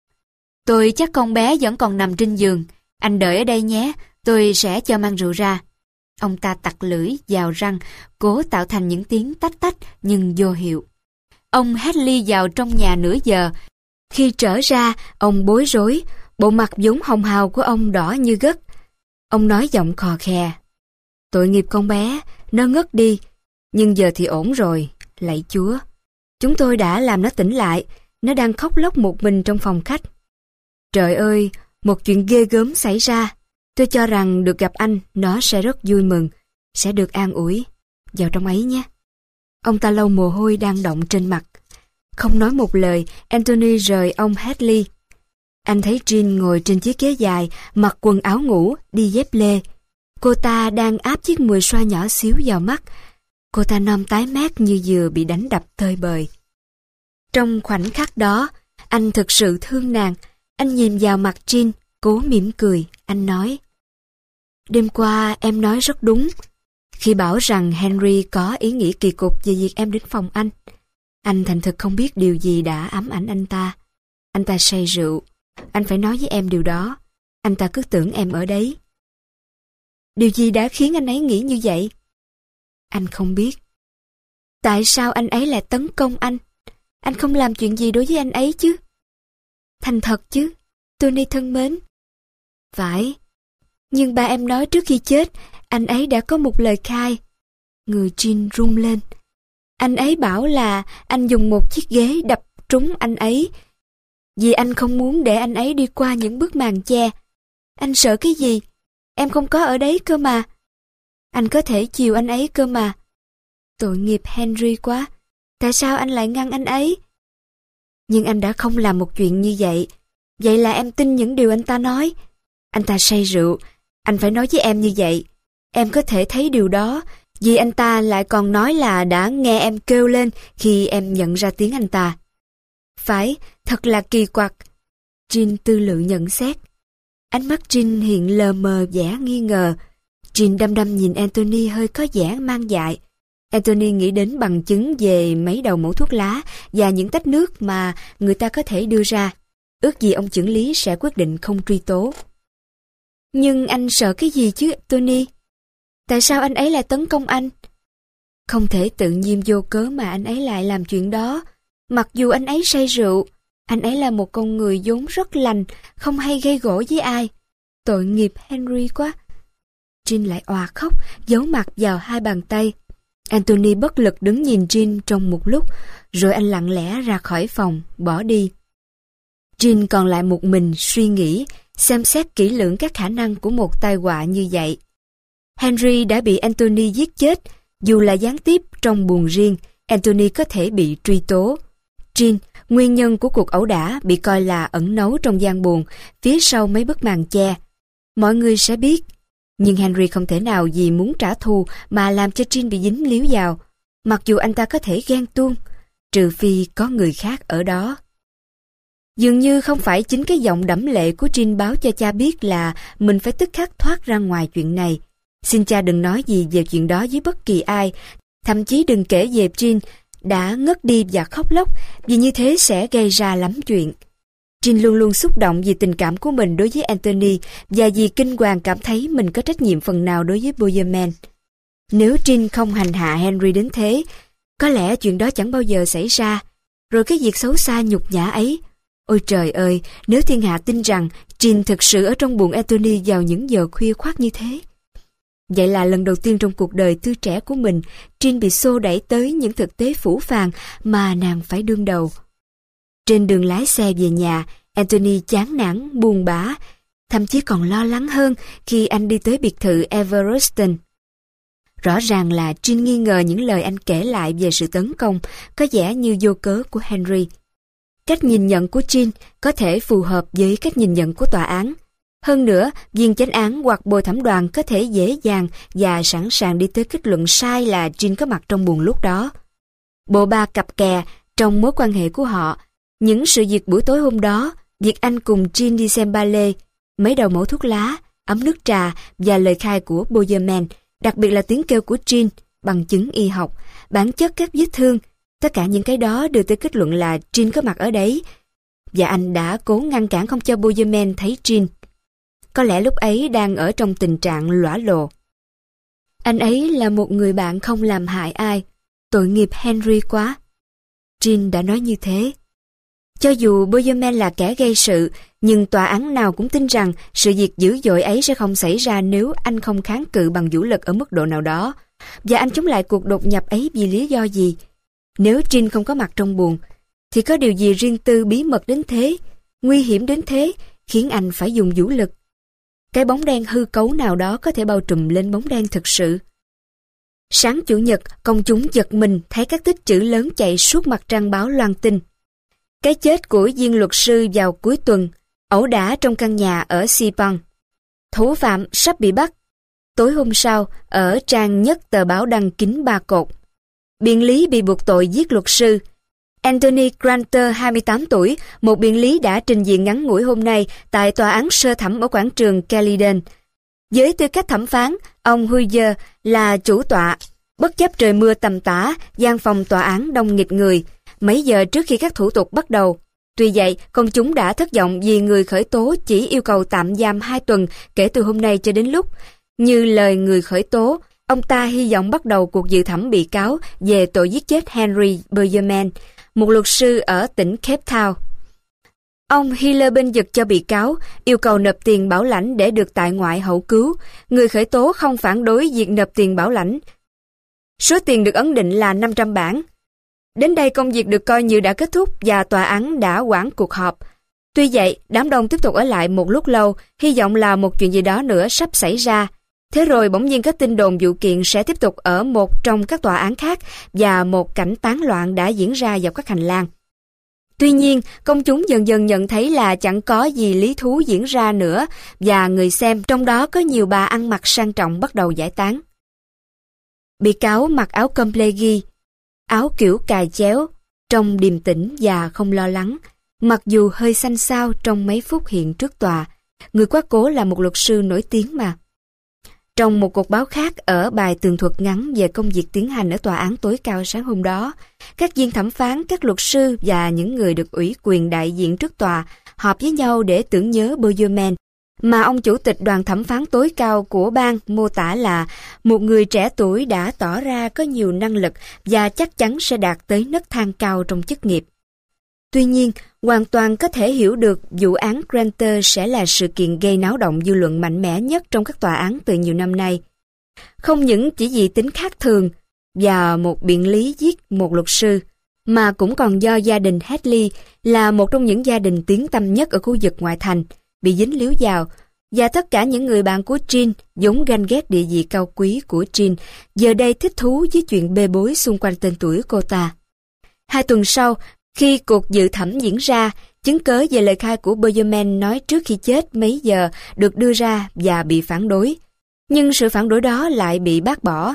[SPEAKER 1] Tôi chắc con bé vẫn còn nằm trên giường. Anh đợi ở đây nhé, tôi sẽ cho mang rượu ra. Ông ta tặc lưỡi, vào răng, cố tạo thành những tiếng tách tách nhưng vô hiệu. Ông Hadley vào trong nhà nửa giờ. Khi trở ra, ông bối rối, bộ mặt vốn hồng hào của ông đỏ như gất. Ông nói giọng khò khè. Tội nghiệp con bé, nó ngất đi, nhưng giờ thì ổn rồi, lạy Chúa. Chúng tôi đã làm nó tỉnh lại, nó đang khóc lóc một mình trong phòng khách. Trời ơi, một chuyện ghê gớm xảy ra. Tôi cho rằng được gặp anh, nó sẽ rất vui mừng, sẽ được an ủi. Vào trong ấy nhé. Ông ta lau mồ hôi đang đọng trên mặt. Không nói một lời, Anthony rời ông Hadley. Anh thấy Jean ngồi trên chiếc ghế dài, mặc quần áo ngủ, đi dép lê. Cô ta đang áp chiếc mùi xoa nhỏ xíu vào mắt. Cô ta non tái mét như vừa bị đánh đập tơi bời. Trong khoảnh khắc đó, anh thực sự thương nàng. Anh nhìn vào mặt Jean, cố mỉm cười. Anh nói: Đêm qua em nói rất đúng khi bảo rằng Henry có ý nghĩ kỳ cục về việc em đến phòng anh. Anh thành thực không biết điều gì đã ám ảnh anh ta. Anh ta say rượu. Anh phải nói với em điều đó. Anh ta cứ tưởng em ở đấy. Điều gì đã khiến anh ấy nghĩ như vậy? Anh không biết. Tại sao anh ấy lại tấn công anh? Anh không làm chuyện gì đối với anh ấy chứ? Thành thật chứ, Tony thân mến. Phải. Nhưng ba em nói trước khi chết, anh ấy đã có một lời khai. Người Jean run lên. Anh ấy bảo là anh dùng một chiếc ghế đập trúng anh ấy, vì anh không muốn để anh ấy đi qua những bức màn che. Anh sợ cái gì? Em không có ở đấy cơ mà. Anh có thể chiều anh ấy cơ mà. Tội nghiệp Henry quá. Tại sao anh lại ngăn anh ấy? Nhưng anh đã không làm một chuyện như vậy. Vậy là em tin những điều anh ta nói. Anh ta say rượu. Anh phải nói với em như vậy. Em có thể thấy điều đó, vì anh ta lại còn nói là đã nghe em kêu lên khi em nhận ra tiếng anh ta. Phải, thật là kỳ quặc. Jean tư lự nhận xét. Ánh mắt Jean hiện lờ mờ vẻ nghi ngờ. Jean đăm đăm nhìn Anthony hơi có vẻ mang dại. Anthony nghĩ đến bằng chứng về mấy đầu mẩu thuốc lá và những tách nước mà người ta có thể đưa ra. Ước gì ông chưởng lý sẽ quyết định không truy tố. Nhưng anh sợ cái gì chứ, Tony? Tại sao anh ấy lại tấn công anh? Không thể tự nhiên vô cớ mà anh ấy lại làm chuyện đó. Mặc dù anh ấy say rượu, anh ấy là một con người vốn rất lành, không hay gây gổ với ai. Tội nghiệp Henry quá. Jean lại òa khóc, giấu mặt vào hai bàn tay. Anthony bất lực đứng nhìn Jean trong một lúc, rồi anh lặng lẽ ra khỏi phòng, bỏ đi. Jean còn lại một mình suy nghĩ, xem xét kỹ lưỡng các khả năng của một tai họa như vậy. Henry đã bị Anthony giết chết, dù là gián tiếp trong buồng riêng, Anthony có thể bị truy tố. Jean, nguyên nhân của cuộc ẩu đả bị coi là ẩn náu trong gian buồng, phía sau mấy bức màn che. Mọi người sẽ biết, nhưng Henry không thể nào vì muốn trả thù mà làm cho Jean bị dính líu vào, mặc dù anh ta có thể ghen tuông, trừ phi có người khác ở đó. Dường như không phải chính cái giọng đẫm lệ của Jean báo cho cha biết là mình phải tức khắc thoát ra ngoài chuyện này. Xin cha đừng nói gì về chuyện đó với bất kỳ ai, thậm chí đừng kể về Jean đã ngất đi và khóc lóc, vì như thế sẽ gây ra lắm chuyện. Jean luôn luôn xúc động vì tình cảm của mình đối với Anthony và vì kinh hoàng cảm thấy mình có trách nhiệm phần nào đối với Boyerman. Nếu Jean không hành hạ Henry đến thế, có lẽ chuyện đó chẳng bao giờ xảy ra. Rồi cái việc xấu xa nhục nhã ấy. Ôi trời ơi, nếu thiên hạ tin rằng Jean thực sự ở trong buồng Anthony vào những giờ khuya khoắt như thế. Vậy là lần đầu tiên trong cuộc đời tươi trẻ của mình, Jean bị xô đẩy tới những thực tế phũ phàng mà nàng phải đương đầu. Trên đường lái xe về nhà, Anthony chán nản, buồn bã, thậm chí còn lo lắng hơn khi anh đi tới biệt thự Evereston. Rõ ràng là Jean nghi ngờ những lời anh kể lại về sự tấn công có vẻ như vô cớ của Henry. Cách nhìn nhận của Jean có thể phù hợp với cách nhìn nhận của tòa án. Hơn nữa, viên chánh án hoặc bồi thẩm đoàn có thể dễ dàng và sẵn sàng đi tới kết luận sai là Jean có mặt trong buồng lúc đó. Bộ ba cặp kè trong mối quan hệ của họ, những sự việc buổi tối hôm đó, việc anh cùng Jean đi xem ballet, mấy đầu mẩu thuốc lá, ấm nước trà và lời khai của Boyerman, đặc biệt là tiếng kêu của Jean, bằng chứng y học, bản chất các vết thương, tất cả những cái đó đưa tới kết luận là Jean có mặt ở đấy, và anh đã cố ngăn cản không cho Boyerman thấy Jean. Có lẽ lúc ấy đang ở trong tình trạng lõa lồ. Anh ấy là một người bạn không làm hại ai, tội nghiệp Henry quá. Jean đã nói như thế. Cho dù Bowerman là kẻ gây sự, nhưng tòa án nào cũng tin rằng sự việc dữ dội ấy sẽ không xảy ra nếu anh không kháng cự bằng vũ lực ở mức độ nào đó. Và anh chống lại cuộc đột nhập ấy vì lý do gì? Nếu Jean không có mặt trong buồng, thì có điều gì riêng tư bí mật đến thế, nguy hiểm đến thế, khiến anh phải dùng vũ lực? Cái bóng đen hư cấu nào đó có thể bao trùm lên bóng đen thực sự. Sáng Chủ nhật, công chúng giật mình thấy các tích chữ lớn chạy suốt mặt trang báo loan tin. Cái chết của viên luật sư vào cuối tuần, ẩu đả trong căn nhà ở Sipang. Thủ phạm sắp bị bắt. Tối hôm sau, ở trang nhất tờ báo đăng kín ba cột. Biện lý bị buộc tội giết luật sư. Anthony Granter, hai mươi tám tuổi, một biện lý đã trình diện ngắn ngủi hôm nay tại tòa án sơ thẩm ở quảng trường Caledon. Với tư cách thẩm phán, ông Huyer là chủ tọa. Bất chấp trời mưa tầm tã, gian phòng tòa án đông nghịt người, mấy giờ trước khi các thủ tục bắt đầu. Tuy vậy, công chúng đã thất vọng vì người khởi tố chỉ yêu cầu tạm giam hai tuần kể từ hôm nay cho đến lúc. Như lời người khởi tố, ông ta hy vọng bắt đầu cuộc dự thẩm bị cáo về tội giết chết Henry Bowerman, một luật sư ở tỉnh Cape Town. Ông Hiller bên vực cho bị cáo, yêu cầu nộp tiền bảo lãnh để được tại ngoại hậu cứu. Người khởi tố không phản đối việc nộp tiền bảo lãnh. Số tiền được ấn định là năm trăm bảng. Đến đây công việc được coi như đã kết thúc và tòa án đã hoãn cuộc họp. Tuy vậy, đám đông tiếp tục ở lại một lúc lâu, hy vọng là một chuyện gì đó nữa sắp xảy ra. Thế rồi bỗng nhiên có tin đồn vụ kiện sẽ tiếp tục ở một trong các tòa án khác và một cảnh tán loạn đã diễn ra dọc các hành lang. Tuy nhiên, công chúng dần dần nhận thấy là chẳng có gì lý thú diễn ra nữa và người xem, trong đó có nhiều bà ăn mặc sang trọng bắt đầu giải tán. Bị cáo mặc áo complegi, áo kiểu cài chéo, trông điềm tĩnh và không lo lắng, mặc dù hơi xanh xao trong mấy phút hiện trước tòa. Người quá cố là một luật sư nổi tiếng mà. Trong một cuộc báo khác ở bài tường thuật ngắn về công việc tiến hành ở tòa án tối cao sáng hôm đó, các viên thẩm phán, các luật sư và những người được ủy quyền đại diện trước tòa họp với nhau để tưởng nhớ Bowerman, mà ông chủ tịch đoàn thẩm phán tối cao của bang mô tả là một người trẻ tuổi đã tỏ ra có nhiều năng lực và chắc chắn sẽ đạt tới nấc thang cao trong chức nghiệp. Tuy nhiên, hoàn toàn có thể hiểu được vụ án Granter sẽ là sự kiện gây náo động dư luận mạnh mẽ nhất trong các tòa án từ nhiều năm nay. Không những chỉ vì tính khác thường và một biện lý giết một luật sư, mà cũng còn do gia đình Hadley là một trong những gia đình tiếng tăm nhất ở khu vực ngoại thành, bị dính líu vào, và tất cả những người bạn của Jean vốn ganh ghét địa vị cao quý của Jean, giờ đây thích thú với chuyện bê bối xung quanh tên tuổi cô ta. Hai tuần sau, khi cuộc dự thẩm diễn ra, chứng cớ về lời khai của Bowerman nói trước khi chết mấy giờ được đưa ra và bị phản đối. Nhưng sự phản đối đó lại bị bác bỏ.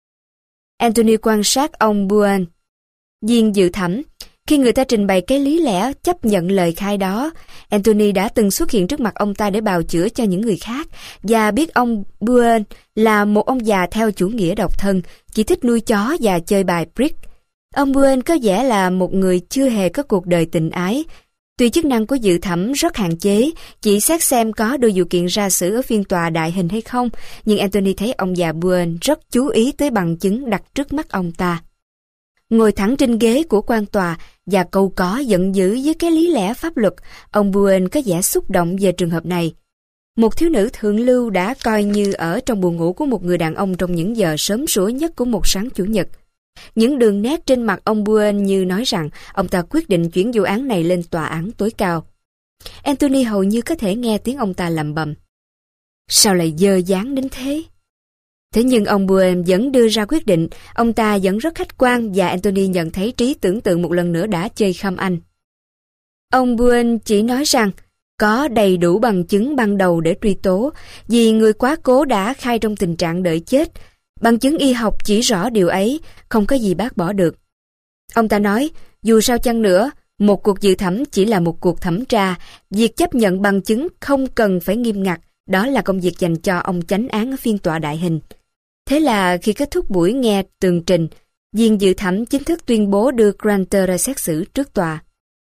[SPEAKER 1] Anthony quan sát ông Bowen, viên dự thẩm. Khi người ta trình bày cái lý lẽ chấp nhận lời khai đó, Anthony đã từng xuất hiện trước mặt ông ta để bào chữa cho những người khác và biết ông Bowen là một ông già theo chủ nghĩa độc thân, chỉ thích nuôi chó và chơi bài brick. Ông Bowen có vẻ là một người chưa hề có cuộc đời tình ái. Tuy chức năng của dự thẩm rất hạn chế, chỉ xét xem có đưa vụ kiện ra xử ở phiên tòa đại hình hay không, nhưng Anthony thấy ông già Bowen rất chú ý tới bằng chứng đặt trước mắt ông ta. Ngồi thẳng trên ghế của quan tòa và câu có giận dữ với cái lý lẽ pháp luật, ông Bowen có vẻ xúc động về trường hợp này. Một thiếu nữ thượng lưu đã coi như ở trong buồng ngủ của một người đàn ông trong những giờ sớm sủa nhất của một sáng chủ nhật. Những đường nét trên mặt ông Bowen như nói rằng ông ta quyết định chuyển vụ án này lên tòa án tối cao. Anthony hầu như có thể nghe tiếng ông ta lẩm bẩm. Sao lại dơ dáng đến thế? Thế nhưng ông Bowen vẫn đưa ra quyết định, ông ta vẫn rất khách quan và Anthony nhận thấy trí tưởng tượng một lần nữa đã chơi khăm anh. Ông Bowen chỉ nói rằng có đầy đủ bằng chứng ban đầu để truy tố vì người quá cố đã khai trong tình trạng đợi chết. Bằng chứng y học chỉ rõ điều ấy, không có gì bác bỏ được. Ông ta nói, dù sao chăng nữa, một cuộc dự thẩm chỉ là một cuộc thẩm tra, việc chấp nhận bằng chứng không cần phải nghiêm ngặt, đó là công việc dành cho ông chánh án ở phiên tòa đại hình. Thế là khi kết thúc buổi nghe tường trình, viên dự thẩm chính thức tuyên bố đưa Granter ra xét xử trước tòa.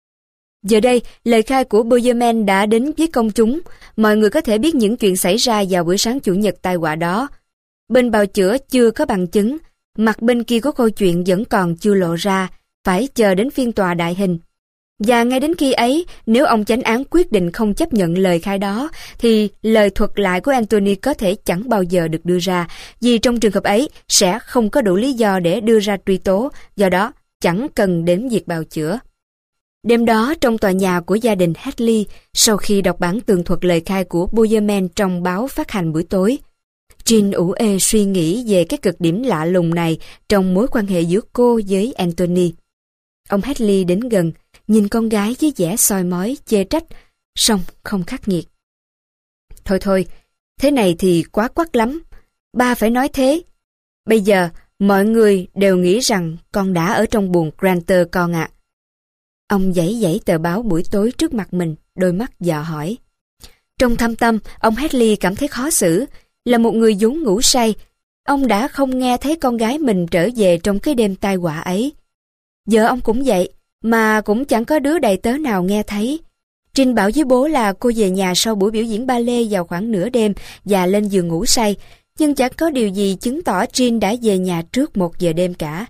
[SPEAKER 1] Giờ đây, lời khai của Bowerman đã đến với công chúng, mọi người có thể biết những chuyện xảy ra vào buổi sáng chủ nhật tai họa đó. Bên bào chữa chưa có bằng chứng, mặt bên kia của câu chuyện vẫn còn chưa lộ ra, phải chờ đến phiên tòa đại hình. Và ngay đến khi ấy, nếu ông chánh án quyết định không chấp nhận lời khai đó, thì lời thuật lại của Anthony có thể chẳng bao giờ được đưa ra, vì trong trường hợp ấy sẽ không có đủ lý do để đưa ra truy tố, do đó chẳng cần đến việc bào chữa. Đêm đó, trong tòa nhà của gia đình Hadley, sau khi đọc bản tường thuật lời khai của Bowerman trong báo phát hành buổi tối, Jean ủ ê suy nghĩ về cái cực điểm lạ lùng này trong mối quan hệ giữa cô với Anthony. Ông Hadley đến gần, nhìn con gái với vẻ soi mói, chê trách, song không khắc nghiệt. Thôi thôi, thế này thì quá quắt lắm. Ba phải nói thế. Bây giờ, mọi người đều nghĩ rằng con đã ở trong buồng Granter con ạ. Ông giãy giãy tờ báo buổi tối trước mặt mình, đôi mắt dò hỏi. Trong thâm tâm, ông Hadley cảm thấy khó xử. Là một người vốn ngủ say, ông đã không nghe thấy con gái mình trở về trong cái đêm tai họa ấy. Vợ ông cũng vậy, mà cũng chẳng có đứa đầy tớ nào nghe thấy. Trinh bảo với bố là cô về nhà sau buổi biểu diễn ballet vào khoảng nửa đêm và lên giường ngủ say, nhưng chẳng có điều gì chứng tỏ Trinh đã về nhà trước một giờ đêm cả.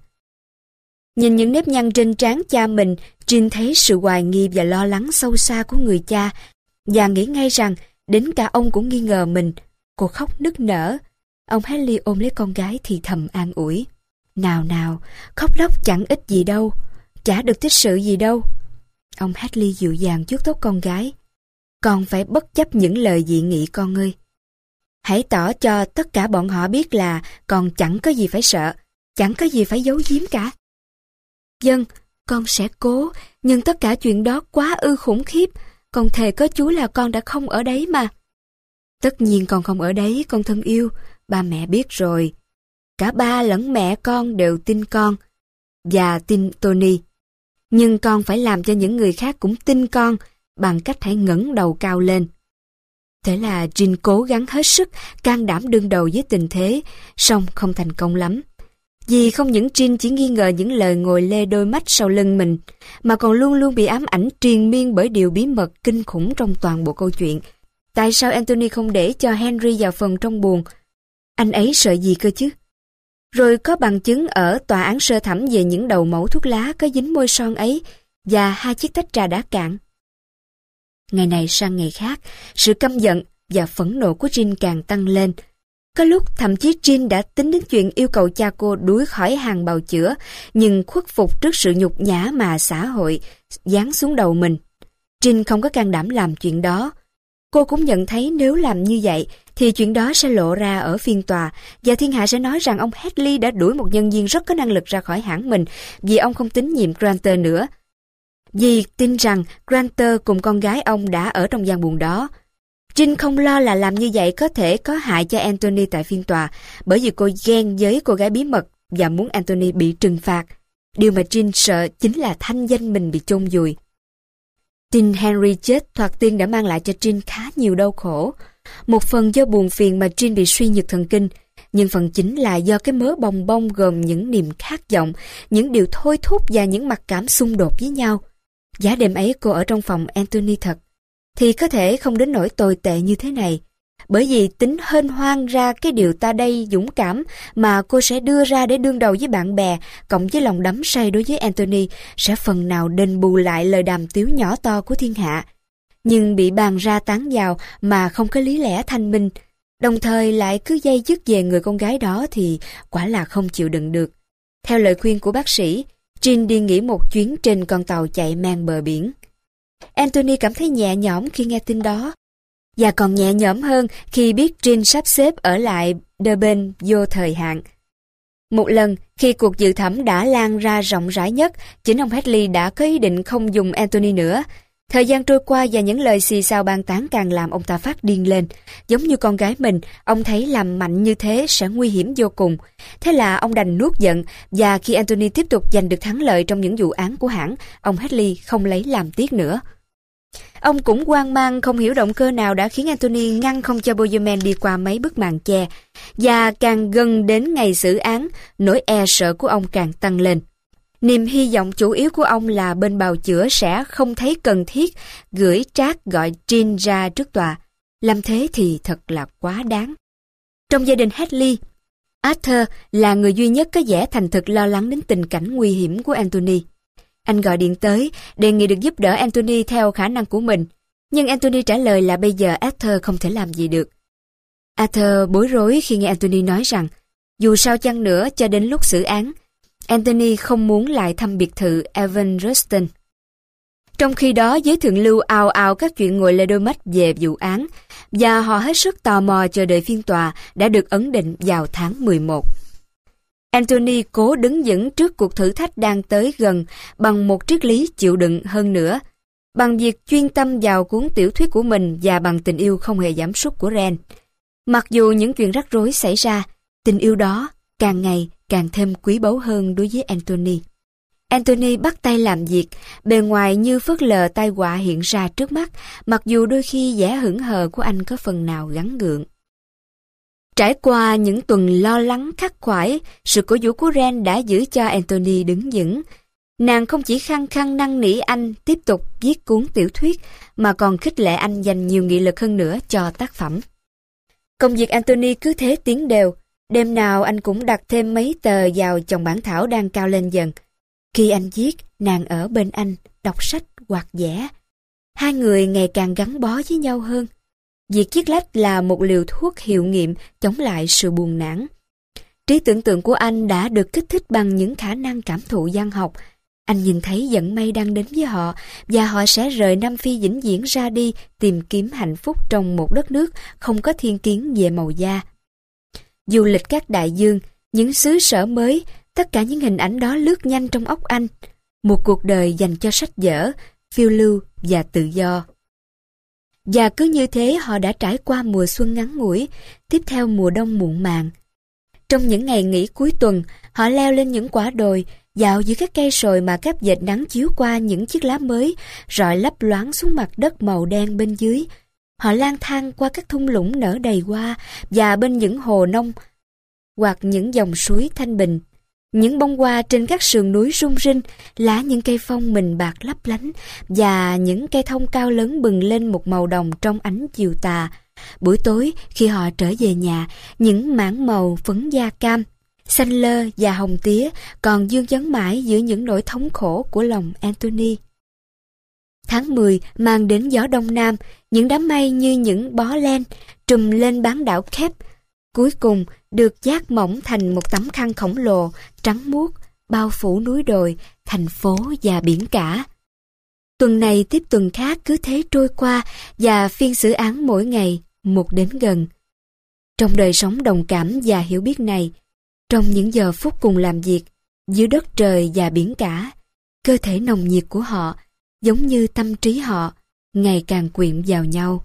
[SPEAKER 1] Nhìn những nếp nhăn trên trán cha mình, Trinh thấy sự hoài nghi và lo lắng sâu xa của người cha, và nghĩ ngay rằng đến cả ông cũng nghi ngờ mình. Cô khóc nức nở. Ông Hadley ôm lấy con gái thì thầm an ủi. Nào nào, khóc lóc chẳng ích gì đâu, chả được tích sự gì đâu. Ông Hadley dịu dàng chuốt tóc con gái. Con phải bất chấp những lời dị nghị con ơi. Hãy tỏ cho tất cả bọn họ biết là con chẳng có gì phải sợ, chẳng có gì phải giấu giếm cả. Vâng, con sẽ cố, nhưng tất cả chuyện đó quá ư khủng khiếp. Con thề có Chúa là con đã không ở đấy mà. Tất nhiên con không ở đấy, con thân yêu, ba mẹ biết rồi. Cả ba lẫn mẹ con đều tin con, và tin Tony. Nhưng con phải làm cho những người khác cũng tin con, bằng cách hãy ngẩng đầu cao lên. Thế là Jean cố gắng hết sức, can đảm đương đầu với tình thế, song không thành công lắm. Vì không những Jean chỉ nghi ngờ những lời ngồi lê đôi mắt sau lưng mình, mà còn luôn luôn bị ám ảnh triền miên bởi điều bí mật kinh khủng trong toàn bộ câu chuyện. Tại sao Anthony không để cho Henry vào phần trong buồng? Anh ấy sợ gì cơ chứ? Rồi có bằng chứng ở tòa án sơ thẩm về những đầu mẩu thuốc lá có dính môi son ấy và hai chiếc tách trà đã cạn. Ngày này sang ngày khác, sự căm giận và phẫn nộ của Jean càng tăng lên. Có lúc thậm chí Jean đã tính đến chuyện yêu cầu cha cô đuổi khỏi hàng bào chữa, nhưng khuất phục trước sự nhục nhã mà xã hội giáng xuống đầu mình. Jean không có can đảm làm chuyện đó. Cô cũng nhận thấy nếu làm như vậy thì chuyện đó sẽ lộ ra ở phiên tòa và thiên hạ sẽ nói rằng ông Hadley đã đuổi một nhân viên rất có năng lực ra khỏi hãng mình vì ông không tín nhiệm Granter nữa. Vì tin rằng Granter cùng con gái ông đã ở trong gian buồng đó. Jean không lo là làm như vậy có thể có hại cho Anthony tại phiên tòa, bởi vì cô ghen với cô gái bí mật và muốn Anthony bị trừng phạt. Điều mà Jean sợ chính là thanh danh mình bị chôn vùi. Tin Henry chết thoạt tiên đã mang lại cho Jean khá nhiều đau khổ. Một phần do buồn phiền mà Jean bị suy nhược thần kinh, nhưng phần chính là do cái mớ bồng bông gồm những niềm khát vọng, những điều thôi thúc và những mặc cảm xung đột với nhau. Giá đêm ấy cô ở trong phòng Anthony thật, thì có thể không đến nỗi tồi tệ như thế này. Bởi vì tính hên hoang ra cái điều ta đây dũng cảm mà cô sẽ đưa ra để đương đầu với bạn bè, cộng với lòng đắm say đối với Anthony, sẽ phần nào đền bù lại lời đàm tiếu nhỏ to của thiên hạ. Nhưng bị bàn ra tán vào mà không có lý lẽ thanh minh, đồng thời lại cứ dây dứt về người con gái đó thì quả là không chịu đựng được. Theo lời khuyên của bác sĩ, Jean đi nghỉ một chuyến trên con tàu chạy mang bờ biển. Anthony cảm thấy nhẹ nhõm khi nghe tin đó, và còn nhẹ nhõm hơn khi biết Jean sắp xếp ở lại Durban vô thời hạn. Một lần, khi cuộc dự thẩm đã lan ra rộng rãi nhất, chính ông Hadley đã có ý định không dùng Anthony nữa. Thời gian trôi qua và những lời xì xào bàn tán càng làm ông ta phát điên lên. Giống như con gái mình, ông thấy làm mạnh như thế sẽ nguy hiểm vô cùng. Thế là ông đành nuốt giận, và khi Anthony tiếp tục giành được thắng lợi trong những vụ án của hãng, ông Hadley không lấy làm tiếc nữa. Ông cũng hoang mang không hiểu động cơ nào đã khiến Anthony ngăn không cho Bowerman đi qua mấy bức màn che, và càng gần đến ngày xử án, nỗi e sợ của ông càng tăng lên. Niềm hy vọng chủ yếu của ông là bên bào chữa sẽ không thấy cần thiết gửi trác gọi Jean ra trước tòa. Làm thế thì thật là quá đáng. Trong gia đình Hadley, Arthur là người duy nhất có vẻ thành thực lo lắng đến tình cảnh nguy hiểm của Anthony. Anh gọi điện tới, đề nghị được giúp đỡ Anthony theo khả năng của mình. Nhưng Anthony trả lời là bây giờ Arthur không thể làm gì được. Arthur bối rối khi nghe Anthony nói rằng, dù sao chăng nữa cho đến lúc xử án, Anthony không muốn lại thăm biệt thự Evan Ruston. Trong khi đó, giới thượng lưu ào ào các chuyện ngồi lê đôi mắt về vụ án, và họ hết sức tò mò chờ đợi phiên tòa đã được ấn định vào tháng mười một. Anthony cố đứng vững trước cuộc thử thách đang tới gần bằng một triết lý chịu đựng hơn nữa, bằng việc chuyên tâm vào cuốn tiểu thuyết của mình và bằng tình yêu không hề giảm sút của Ren. Mặc dù những chuyện rắc rối xảy ra, tình yêu đó càng ngày càng thêm quý báu hơn đối với Anthony. Anthony bắt tay làm việc, bề ngoài như phớt lờ tai họa hiện ra trước mắt, mặc dù đôi khi vẻ hững hờ của anh có phần nào gắn gượng. Trải qua những tuần lo lắng khắc khoải, sự cổ vũ của Ren đã giữ cho Anthony đứng vững. Nàng không chỉ khăng khăng năn nỉ anh tiếp tục viết cuốn tiểu thuyết, mà còn khích lệ anh dành nhiều nghị lực hơn nữa cho tác phẩm. Công việc Anthony cứ thế tiến đều, đêm nào anh cũng đặt thêm mấy tờ vào chồng bản thảo đang cao lên dần. Khi anh viết, nàng ở bên anh, đọc sách hoặc vẽ. Hai người ngày càng gắn bó với nhau hơn. Việc viết lách là một liều thuốc hiệu nghiệm chống lại sự buồn nản. Trí tưởng tượng của anh đã được kích thích bằng những khả năng cảm thụ văn học. Anh nhìn thấy vận may đang đến với họ, và họ sẽ rời Nam Phi vĩnh viễn ra đi tìm kiếm hạnh phúc trong một đất nước không có thiên kiến về màu da. Du lịch các đại dương, những xứ sở mới, tất cả những hình ảnh đó lướt nhanh trong óc anh. Một cuộc đời dành cho sách vở, phiêu lưu và tự do. Và cứ như thế họ đã trải qua mùa xuân ngắn ngủi, tiếp theo mùa đông muộn màng. Trong những ngày nghỉ cuối tuần, họ leo lên những quả đồi, dạo giữa các cây sồi mà các vệt nắng chiếu qua những chiếc lá mới, rọi lấp loáng xuống mặt đất màu đen bên dưới. Họ lang thang qua các thung lũng nở đầy hoa và bên những hồ nông hoặc những dòng suối thanh bình. Những bông hoa trên các sườn núi rung rinh, lá những cây phong mình bạc lấp lánh và những cây thông cao lớn bừng lên một màu đồng trong ánh chiều tà. Buổi tối khi họ trở về nhà, những mảng màu phấn da cam, xanh lơ và hồng tía còn dương vấn mãi giữa những nỗi thống khổ của lòng Anthony. Tháng mười mang đến gió đông nam, những đám mây như những bó len trùm lên bán đảo Cape, cuối cùng được dát mỏng thành một tấm khăn khổng lồ, trắng muốt, bao phủ núi đồi, thành phố và biển cả. Tuần này tiếp tuần khác cứ thế trôi qua, và phiên xử án mỗi ngày một đến gần. Trong đời sống đồng cảm và hiểu biết này, trong những giờ phút cùng làm việc, giữa đất trời và biển cả, cơ thể nồng nhiệt của họ, giống như tâm trí họ, ngày càng quyện vào nhau.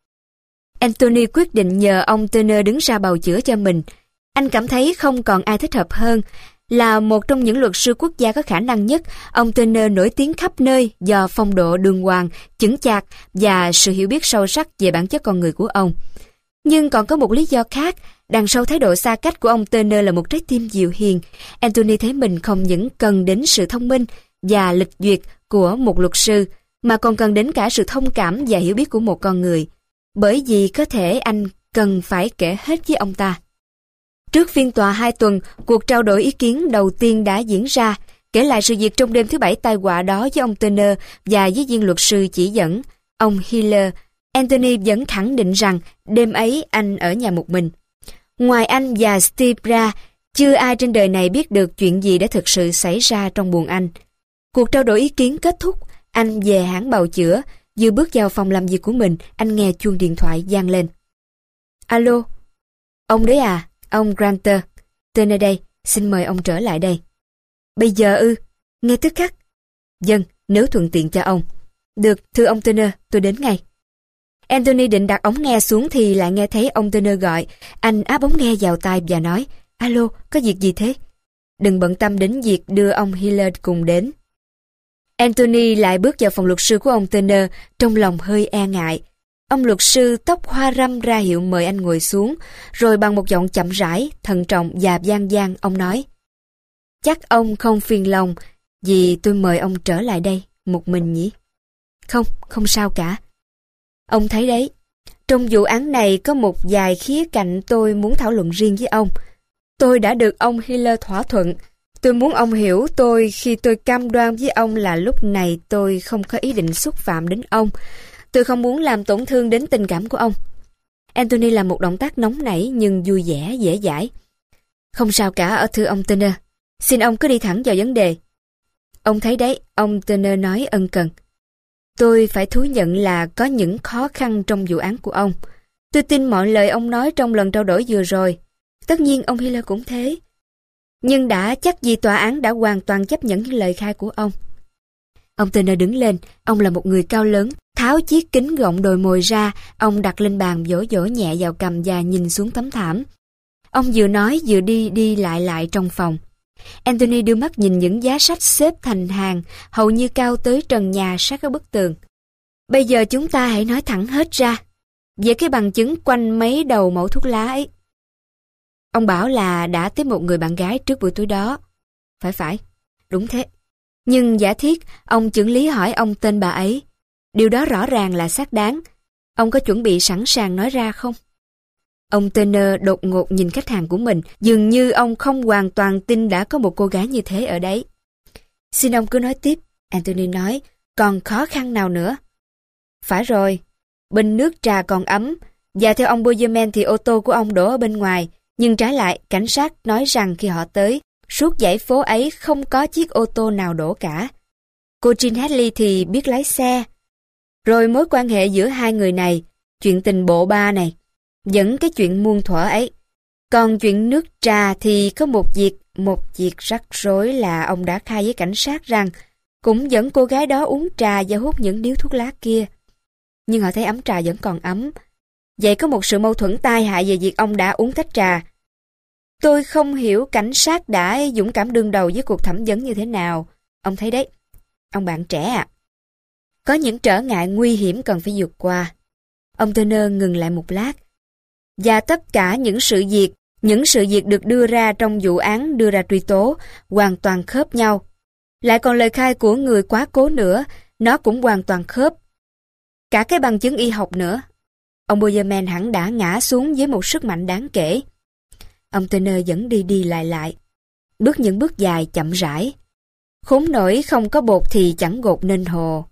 [SPEAKER 1] Anthony quyết định nhờ ông Turner đứng ra bào chữa cho mình. Anh cảm thấy không còn ai thích hợp hơn. Là một trong những luật sư quốc gia có khả năng nhất, ông Turner nổi tiếng khắp nơi do phong độ đường hoàng, chững chạc và sự hiểu biết sâu sắc về bản chất con người của ông. Nhưng còn có một lý do khác, đằng sau thái độ xa cách của ông Turner là một trái tim dịu hiền. Anthony thấy mình không những cần đến sự thông minh và lịch duyệt của một luật sư, mà còn cần đến cả sự thông cảm và hiểu biết của một con người. Bởi vì có thể anh cần phải kể hết với ông ta. Trước phiên tòa hai tuần, cuộc trao đổi ý kiến đầu tiên đã diễn ra, kể lại sự việc trong đêm thứ bảy tai họa đó với ông Turner và với viên luật sư chỉ dẫn, ông Hiller. Anthony vẫn khẳng định rằng đêm ấy anh ở nhà một mình. Ngoài anh và Steve ra, chưa ai trên đời này biết được chuyện gì đã thực sự xảy ra trong buồng anh. Cuộc trao đổi ý kiến kết thúc, anh về hãng bào chữa. Vừa bước vào phòng làm việc của mình, anh nghe chuông điện thoại vang lên. Alo, ông đấy à, ông Granter. Turner đây, xin mời ông trở lại đây. Bây giờ ư? Ngay tức khắc. Vâng, nếu thuận tiện cho ông. Được, thưa ông Turner, tôi đến ngay. Anthony định đặt ống nghe xuống thì lại nghe thấy ông Turner gọi. Anh áp ống nghe vào tai và nói, alo, có việc gì thế? Đừng bận tâm đến việc đưa ông Hillard cùng đến. Anthony lại bước vào phòng luật sư của ông Turner, trong lòng hơi e ngại. Ông luật sư tóc hoa râm ra hiệu mời anh ngồi xuống, rồi bằng một giọng chậm rãi, thận trọng và vang vang, ông nói, chắc ông không phiền lòng vì tôi mời ông trở lại đây một mình nhỉ? Không, không sao cả. Ông thấy đấy, trong vụ án này có một vài khía cạnh tôi muốn thảo luận riêng với ông. Tôi đã được ông Hiller thỏa thuận, Tôi muốn ông hiểu tôi khi tôi cam đoan với ông là lúc này tôi không có ý định xúc phạm đến ông. Tôi không muốn làm tổn thương đến tình cảm của ông. Anthony làm một động tác nóng nảy nhưng vui vẻ, dễ dãi. Không sao cả, thưa ông Turner. Xin ông cứ đi thẳng vào vấn đề. Ông thấy đấy, ông Turner nói ân cần. Tôi phải thú nhận là có những khó khăn trong vụ án của ông. Tôi tin mọi lời ông nói trong lần trao đổi vừa rồi. Tất nhiên ông Hiller cũng thế. Nhưng đã chắc gì tòa án đã hoàn toàn chấp nhận những lời khai của ông. Ông Turner đứng lên, ông là một người cao lớn, tháo chiếc kính gọng đồi mồi ra, ông đặt lên bàn vỗ vỗ nhẹ vào cằm và nhìn xuống tấm thảm. Ông vừa nói vừa đi đi lại lại trong phòng. Anthony đưa mắt nhìn những giá sách xếp thành hàng, hầu như cao tới trần nhà sát các bức tường. Bây giờ chúng ta hãy nói thẳng hết ra về cái bằng chứng quanh mấy đầu mẩu thuốc lá ấy. Ông bảo là đã tiếp một người bạn gái trước buổi tối đó. Phải phải, đúng thế. Nhưng giả thiết, ông chưởng lý hỏi ông tên bà ấy. Điều đó rõ ràng là xác đáng. Ông có chuẩn bị sẵn sàng nói ra không? Ông Turner đột ngột nhìn khách hàng của mình, dường như ông không hoàn toàn tin đã có một cô gái như thế ở đấy. Xin ông cứ nói tiếp, Anthony nói, còn khó khăn nào nữa? Phải rồi, bình nước trà còn ấm, và theo ông Boyerman thì ô tô của ông đổ ở bên ngoài, nhưng trái lại, cảnh sát nói rằng khi họ tới, suốt dãy phố ấy không có chiếc ô tô nào đổ cả. Cô Jean Hadley thì biết lái xe. Rồi mối quan hệ giữa hai người này, chuyện tình bộ ba này, dẫn cái chuyện muôn thuở ấy. Còn chuyện nước trà thì có một việc, một việc rắc rối là ông đã khai với cảnh sát rằng cũng dẫn cô gái đó uống trà và hút những điếu thuốc lá kia. Nhưng họ thấy ấm trà vẫn còn ấm. Vậy có một sự mâu thuẫn tai hại về việc ông đã uống tách trà. Tôi không hiểu cảnh sát đã dũng cảm đương đầu với cuộc thẩm vấn như thế nào. Ông thấy đấy, ông bạn trẻ à. Có những trở ngại nguy hiểm cần phải vượt qua. Ông Turner ngừng lại một lát. Và tất cả những sự việc, những sự việc được đưa ra trong vụ án đưa ra truy tố, hoàn toàn khớp nhau. Lại còn lời khai của người quá cố nữa, nó cũng hoàn toàn khớp. Cả cái bằng chứng y học nữa. Ông Boyerman hẳn đã ngã xuống với một sức mạnh đáng kể. Ông Turner vẫn đi đi lại lại, bước những bước dài chậm rãi. Khốn nổi không có bột thì chẳng gột nên hồ.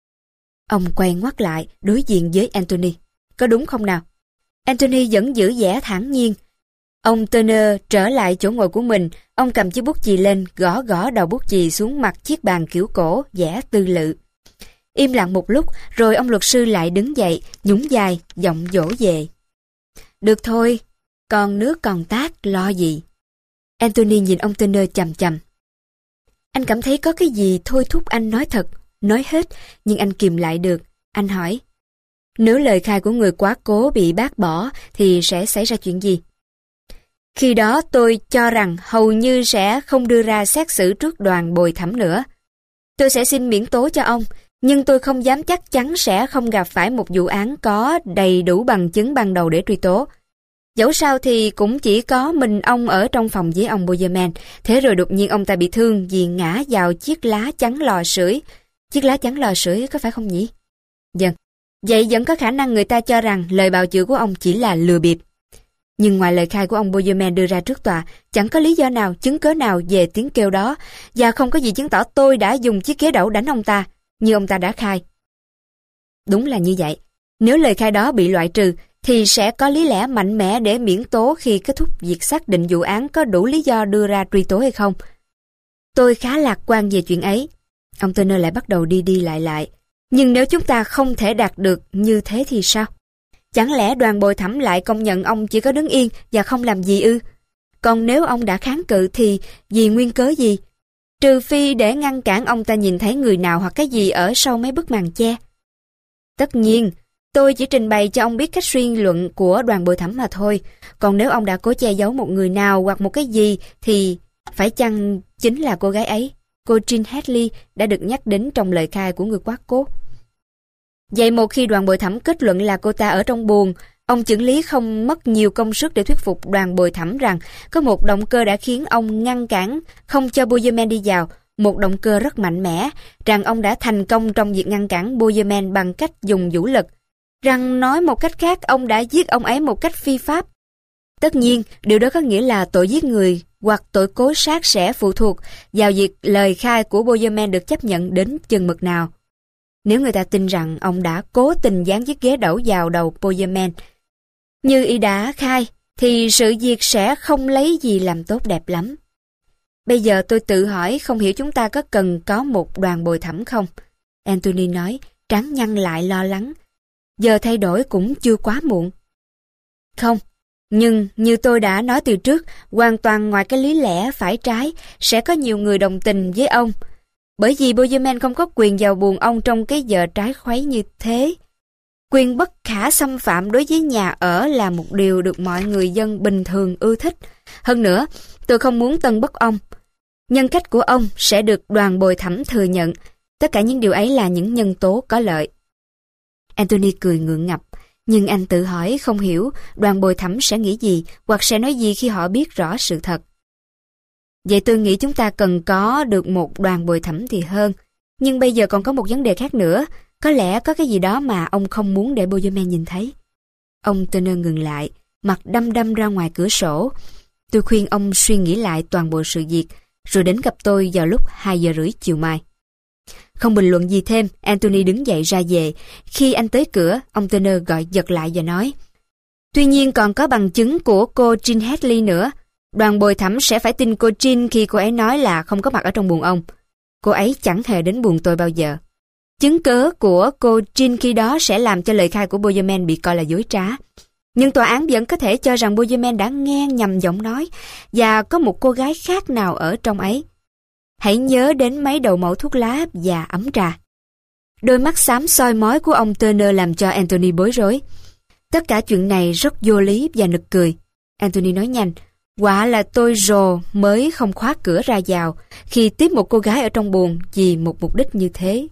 [SPEAKER 1] Ông quay ngoắt lại, đối diện với Anthony. Có đúng không nào? Anthony vẫn giữ vẻ thản nhiên. Ông Turner trở lại chỗ ngồi của mình, ông cầm chiếc bút chì lên, gõ gõ đầu bút chì xuống mặt chiếc bàn kiểu cổ, vẻ tư lự. Im lặng một lúc, rồi ông luật sư lại đứng dậy, nhún vai, giọng dỗ về. Được thôi, còn nước còn tát, lo gì? Anthony nhìn ông Turner chằm chằm. Anh cảm thấy có cái gì thôi thúc anh nói thật, nói hết, nhưng anh kìm lại được. Anh hỏi, nếu lời khai của người quá cố bị bác bỏ thì sẽ xảy ra chuyện gì? Khi đó tôi cho rằng hầu như sẽ không đưa ra xét xử trước đoàn bồi thẩm nữa. Tôi sẽ xin miễn tố cho ông, nhưng tôi không dám chắc chắn sẽ không gặp phải một vụ án có đầy đủ bằng chứng ban đầu để truy tố. Dẫu sao thì cũng chỉ có mình ông ở trong phòng với ông Boyerman, thế rồi đột nhiên ông ta bị thương vì ngã vào chiếc lá chắn lò sưởi. Chiếc lá chắn lò sưởi có phải không nhỉ? Vâng. Vậy vẫn có khả năng người ta cho rằng lời bào chữa của ông chỉ là lừa bịp. Nhưng ngoài lời khai của ông Boyerman đưa ra trước tòa, chẳng có lý do nào, chứng cớ nào về tiếng kêu đó, và không có gì chứng tỏ tôi đã dùng chiếc ghế đẩu đánh ông ta, như ông ta đã khai. Đúng là như vậy. Nếu lời khai đó bị loại trừ, thì sẽ có lý lẽ mạnh mẽ để miễn tố khi kết thúc việc xác định vụ án có đủ lý do đưa ra truy tố hay không. Tôi khá lạc quan về chuyện ấy. Ông Turner lại bắt đầu đi đi lại lại. Nhưng nếu chúng ta không thể đạt được như thế thì sao? Chẳng lẽ đoàn bồi thẩm lại công nhận ông chỉ có đứng yên và không làm gì ư? Còn nếu ông đã kháng cự thì vì nguyên cớ gì? Trừ phi để ngăn cản ông ta nhìn thấy người nào hoặc cái gì ở sau mấy bức màn che. Tất nhiên, tôi chỉ trình bày cho ông biết cách suy luận của đoàn bồi thẩm mà thôi. Còn nếu ông đã cố che giấu một người nào hoặc một cái gì thì phải chăng chính là cô gái ấy, cô Jean Hadley đã được nhắc đến trong lời khai của người quá cố. Vậy một khi đoàn bồi thẩm kết luận là cô ta ở trong buồng, ông chưởng lý không mất nhiều công sức để thuyết phục đoàn bồi thẩm rằng có một động cơ đã khiến ông ngăn cản không cho Boyerman đi vào, một động cơ rất mạnh mẽ, rằng ông đã thành công trong việc ngăn cản Boyerman bằng cách dùng vũ lực, rằng nói một cách khác ông đã giết ông ấy một cách phi pháp. Tất nhiên, điều đó có nghĩa là tội giết người hoặc tội cố sát sẽ phụ thuộc vào việc lời khai của Bowerman được chấp nhận đến chừng mực nào. Nếu người ta tin rằng ông đã cố tình dán chiếc ghế đẩu vào đầu Bowerman, như y đã khai, thì sự việc sẽ không lấy gì làm tốt đẹp lắm. Bây giờ tôi tự hỏi không hiểu chúng ta có cần có một đoàn bồi thẩm không? Anthony nói, trán nhăn lại lo lắng. Giờ thay đổi cũng chưa quá muộn. Không, nhưng như tôi đã nói từ trước, hoàn toàn ngoài cái lý lẽ phải trái, sẽ có nhiều người đồng tình với ông. Bởi vì Bowerman không có quyền vào buồng ông trong cái giờ trái khuấy như thế. Quyền bất khả xâm phạm đối với nhà ở là một điều được mọi người dân bình thường ưa thích. Hơn nữa, tôi không muốn tân bốc ông. Nhân cách của ông sẽ được đoàn bồi thẩm thừa nhận. Tất cả những điều ấy là những nhân tố có lợi. Anthony cười ngượng ngập, nhưng anh tự hỏi không hiểu đoàn bồi thẩm sẽ nghĩ gì hoặc sẽ nói gì khi họ biết rõ sự thật. Vậy tôi nghĩ chúng ta cần có được một đoàn bồi thẩm thì hơn. Nhưng bây giờ còn có một vấn đề khác nữa. Có lẽ có cái gì đó mà ông không muốn để Bowerman nhìn thấy. Ông Turner ngừng lại, mặt đăm đăm ra ngoài cửa sổ. Tôi khuyên ông suy nghĩ lại toàn bộ sự việc, rồi đến gặp tôi vào lúc hai giờ rưỡi chiều mai. Không bình luận gì thêm, Anthony đứng dậy ra về. Khi anh tới cửa, ông Turner gọi giật lại và nói, tuy nhiên còn có bằng chứng của cô Jean Hadley nữa. Đoàn bồi thẩm sẽ phải tin cô Jean khi cô ấy nói là không có mặt ở trong buồng ông. Cô ấy chẳng hề đến buồng tôi bao giờ. Chứng cớ của cô Jean khi đó sẽ làm cho lời khai của Bowerman bị coi là dối trá. Nhưng tòa án vẫn có thể cho rằng Bowerman đã nghe nhầm giọng nói và có một cô gái khác nào ở trong ấy. Hãy nhớ đến mấy đầu mẩu thuốc lá và ấm trà. Đôi mắt xám soi mói của ông Turner làm cho Anthony bối rối. Tất cả chuyện này rất vô lý và nực cười. Anthony nói nhanh, quả là tôi rồ mới không khóa cửa ra vào khi tiếp một cô gái ở trong buồng vì một mục đích như thế.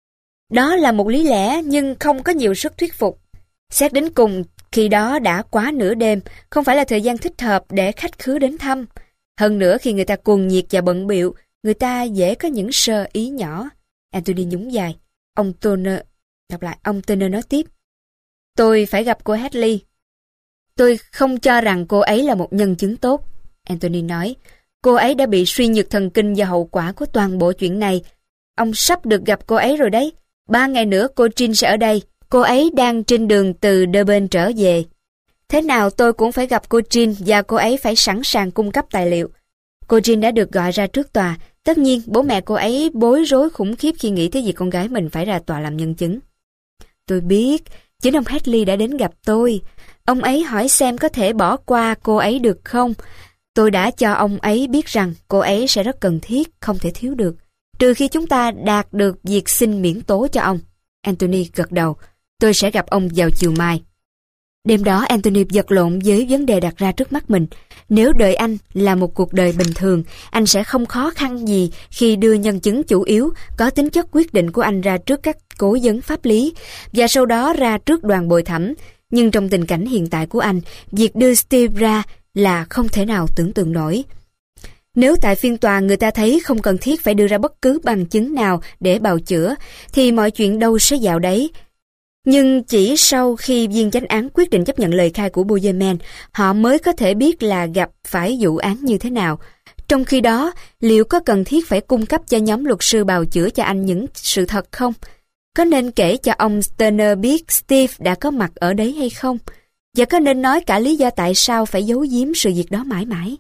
[SPEAKER 1] Đó là một lý lẽ nhưng không có nhiều sức thuyết phục. Xét đến cùng, khi đó đã quá nửa đêm, không phải là thời gian thích hợp để khách khứa đến thăm. Hơn nữa khi người ta cuồng nhiệt và bận bịu, người ta dễ có những sơ ý nhỏ. Anthony nhún vai. Ông Turner, đọc lại, ông Turner nói tiếp. Tôi phải gặp cô Hadley. Tôi không cho rằng cô ấy là một nhân chứng tốt. Anthony nói, cô ấy đã bị suy nhược thần kinh do hậu quả của toàn bộ chuyện này. Ông sắp được gặp cô ấy rồi đấy. Ba ngày nữa cô Jean sẽ ở đây. Cô ấy đang trên đường từ Durban trở về. Thế nào tôi cũng phải gặp cô Jean và cô ấy phải sẵn sàng cung cấp tài liệu. Cô Jean đã được gọi ra trước tòa. Tất nhiên bố mẹ cô ấy bối rối khủng khiếp khi nghĩ tới việc con gái mình phải ra tòa làm nhân chứng. Tôi biết, chính ông Hadley đã đến gặp tôi. Ông ấy hỏi xem có thể bỏ qua cô ấy được không. Tôi đã cho ông ấy biết rằng cô ấy sẽ rất cần thiết, không thể thiếu được. Trừ khi chúng ta đạt được việc xin miễn tố cho ông. Anthony gật đầu. Tôi sẽ gặp ông vào chiều mai. Đêm đó Anthony vật lộn với vấn đề đặt ra trước mắt mình. Nếu đời anh là một cuộc đời bình thường, anh sẽ không khó khăn gì khi đưa nhân chứng chủ yếu có tính chất quyết định của anh ra trước các cố vấn pháp lý và sau đó ra trước đoàn bồi thẩm. Nhưng trong tình cảnh hiện tại của anh, việc đưa Steve ra là không thể nào tưởng tượng nổi. Nếu tại phiên tòa người ta thấy không cần thiết phải đưa ra bất cứ bằng chứng nào để bào chữa, thì mọi chuyện đâu sẽ vào đấy. Nhưng chỉ sau khi viên chánh án quyết định chấp nhận lời khai của Bowerman, họ mới có thể biết là gặp phải vụ án như thế nào. Trong khi đó, liệu có cần thiết phải cung cấp cho nhóm luật sư bào chữa cho anh những sự thật không? Có nên kể cho ông Turner biết Steve đã có mặt ở đấy hay không? Và có nên nói cả lý do tại sao phải giấu giếm sự việc đó mãi mãi?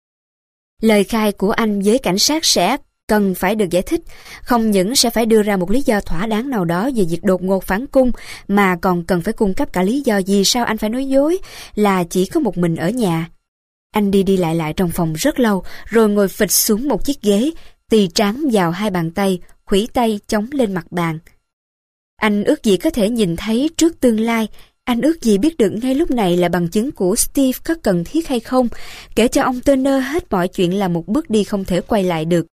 [SPEAKER 1] Lời khai của anh với cảnh sát sẽ cần phải được giải thích, không những sẽ phải đưa ra một lý do thỏa đáng nào đó về việc đột ngột phản cung, mà còn cần phải cung cấp cả lý do vì sao anh phải nói dối là chỉ có một mình ở nhà. Anh đi đi lại lại trong phòng rất lâu, rồi ngồi phịch xuống một chiếc ghế, tì trán vào hai bàn tay, khuỷu tay chống lên mặt bàn. Anh ước gì có thể nhìn thấy trước tương lai. Anh ước gì biết được ngay lúc này là bằng chứng của Steve có cần thiết hay không. Kể cho ông Turner hết mọi chuyện là một bước đi không thể quay lại được.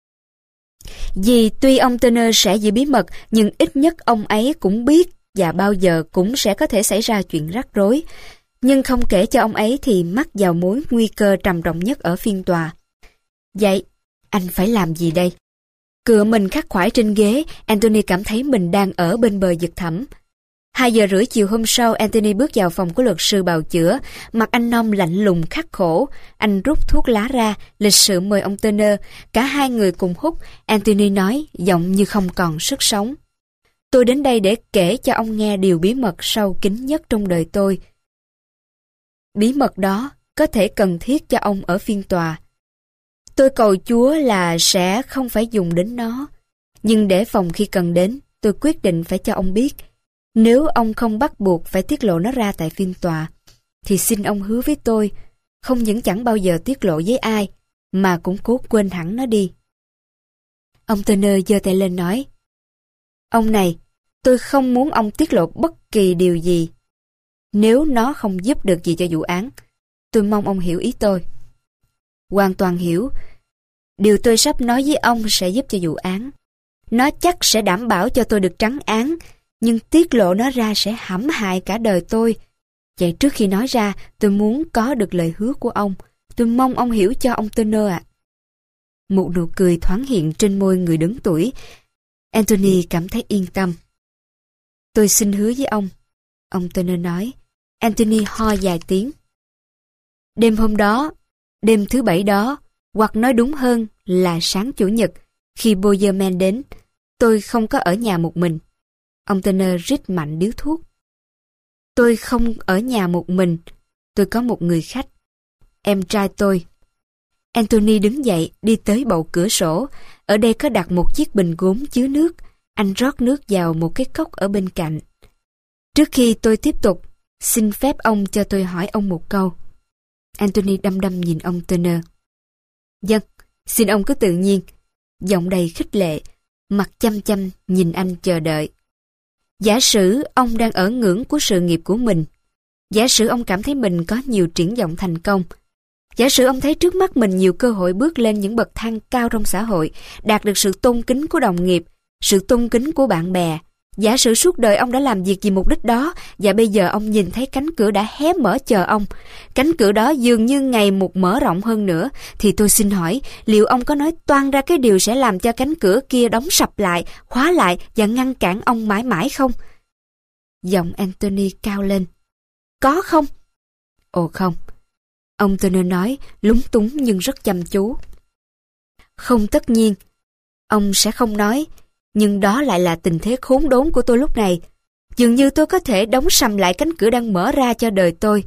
[SPEAKER 1] Vì tuy ông Turner sẽ giữ bí mật, nhưng ít nhất ông ấy cũng biết và bao giờ cũng sẽ có thể xảy ra chuyện rắc rối. Nhưng không kể cho ông ấy thì mắc vào mối nguy cơ trầm trọng nhất ở phiên tòa. Vậy, anh phải làm gì đây? Cựa mình khắc khoải trên ghế, Anthony cảm thấy mình đang ở bên bờ vực thẳm. Hai giờ rưỡi chiều hôm sau, Anthony bước vào phòng của luật sư bào chữa. Mặt anh Nom lạnh lùng khắc khổ. Anh rút thuốc lá ra, lịch sự mời ông Turner. Cả hai người cùng hút. Anthony nói, giọng như không còn sức sống. Tôi đến đây để kể cho ông nghe điều bí mật sâu kín nhất trong đời tôi. Bí mật đó có thể cần thiết cho ông ở phiên tòa. Tôi cầu Chúa là sẽ không phải dùng đến nó. Nhưng để phòng khi cần đến, tôi quyết định phải cho ông biết. Nếu ông không bắt buộc phải tiết lộ nó ra tại phiên tòa, thì xin ông hứa với tôi, không những chẳng bao giờ tiết lộ với ai, mà cũng cố quên hẳn nó đi. Ông Turner giơ tay lên nói, ông này, tôi không muốn ông tiết lộ bất kỳ điều gì. Nếu nó không giúp được gì cho vụ án, tôi mong ông hiểu ý tôi. Hoàn toàn hiểu. Điều tôi sắp nói với ông sẽ giúp cho vụ án. Nó chắc sẽ đảm bảo cho tôi được trắng án, nhưng tiết lộ nó ra sẽ hãm hại cả đời tôi. Vậy trước khi nói ra, tôi muốn có được lời hứa của ông. Tôi mong ông hiểu cho ông Turner ạ. Một nụ cười thoáng hiện trên môi người đứng tuổi. Anthony cảm thấy yên tâm. Tôi xin hứa với ông, ông Turner nói. Anthony ho vài tiếng. Đêm hôm đó, đêm thứ bảy đó, hoặc nói đúng hơn là sáng chủ nhật, khi Boyerman đến, tôi không có ở nhà một mình. Ông Turner rít mạnh điếu thuốc. Tôi không ở nhà một mình, tôi có một người khách, em trai tôi. Anthony đứng dậy đi tới bậu cửa sổ. Ở đây có đặt một chiếc bình gốm chứa nước. Anh rót nước vào một cái cốc ở bên cạnh. Trước khi tôi tiếp tục, xin phép ông cho tôi hỏi ông một câu. Anthony đăm đăm nhìn ông Turner. Vâng, xin ông cứ tự nhiên. Giọng đầy khích lệ, mặt chăm chăm nhìn anh chờ đợi. Giả sử ông đang ở ngưỡng của sự nghiệp của mình. Giả sử ông cảm thấy mình có nhiều triển vọng thành công. Giả sử ông thấy trước mắt mình nhiều cơ hội bước lên những bậc thang cao trong xã hội, đạt được sự tôn kính của đồng nghiệp, sự tôn kính của bạn bè. Giả sử suốt đời ông đã làm việc vì mục đích đó, và bây giờ ông nhìn thấy cánh cửa đã hé mở chờ ông. Cánh cửa đó dường như ngày một mở rộng hơn nữa, thì tôi xin hỏi, liệu ông có nói toang ra cái điều sẽ làm cho cánh cửa kia đóng sập lại, khóa lại và ngăn cản ông mãi mãi không? Giọng Anthony cao lên. Có không? Ồ không. Ông Turner nói, lúng túng nhưng rất chăm chú. Không, tất nhiên. Ông sẽ không nói, nhưng đó lại là tình thế khốn đốn của tôi lúc này. Dường như tôi có thể đóng sầm lại cánh cửa đang mở ra cho đời tôi.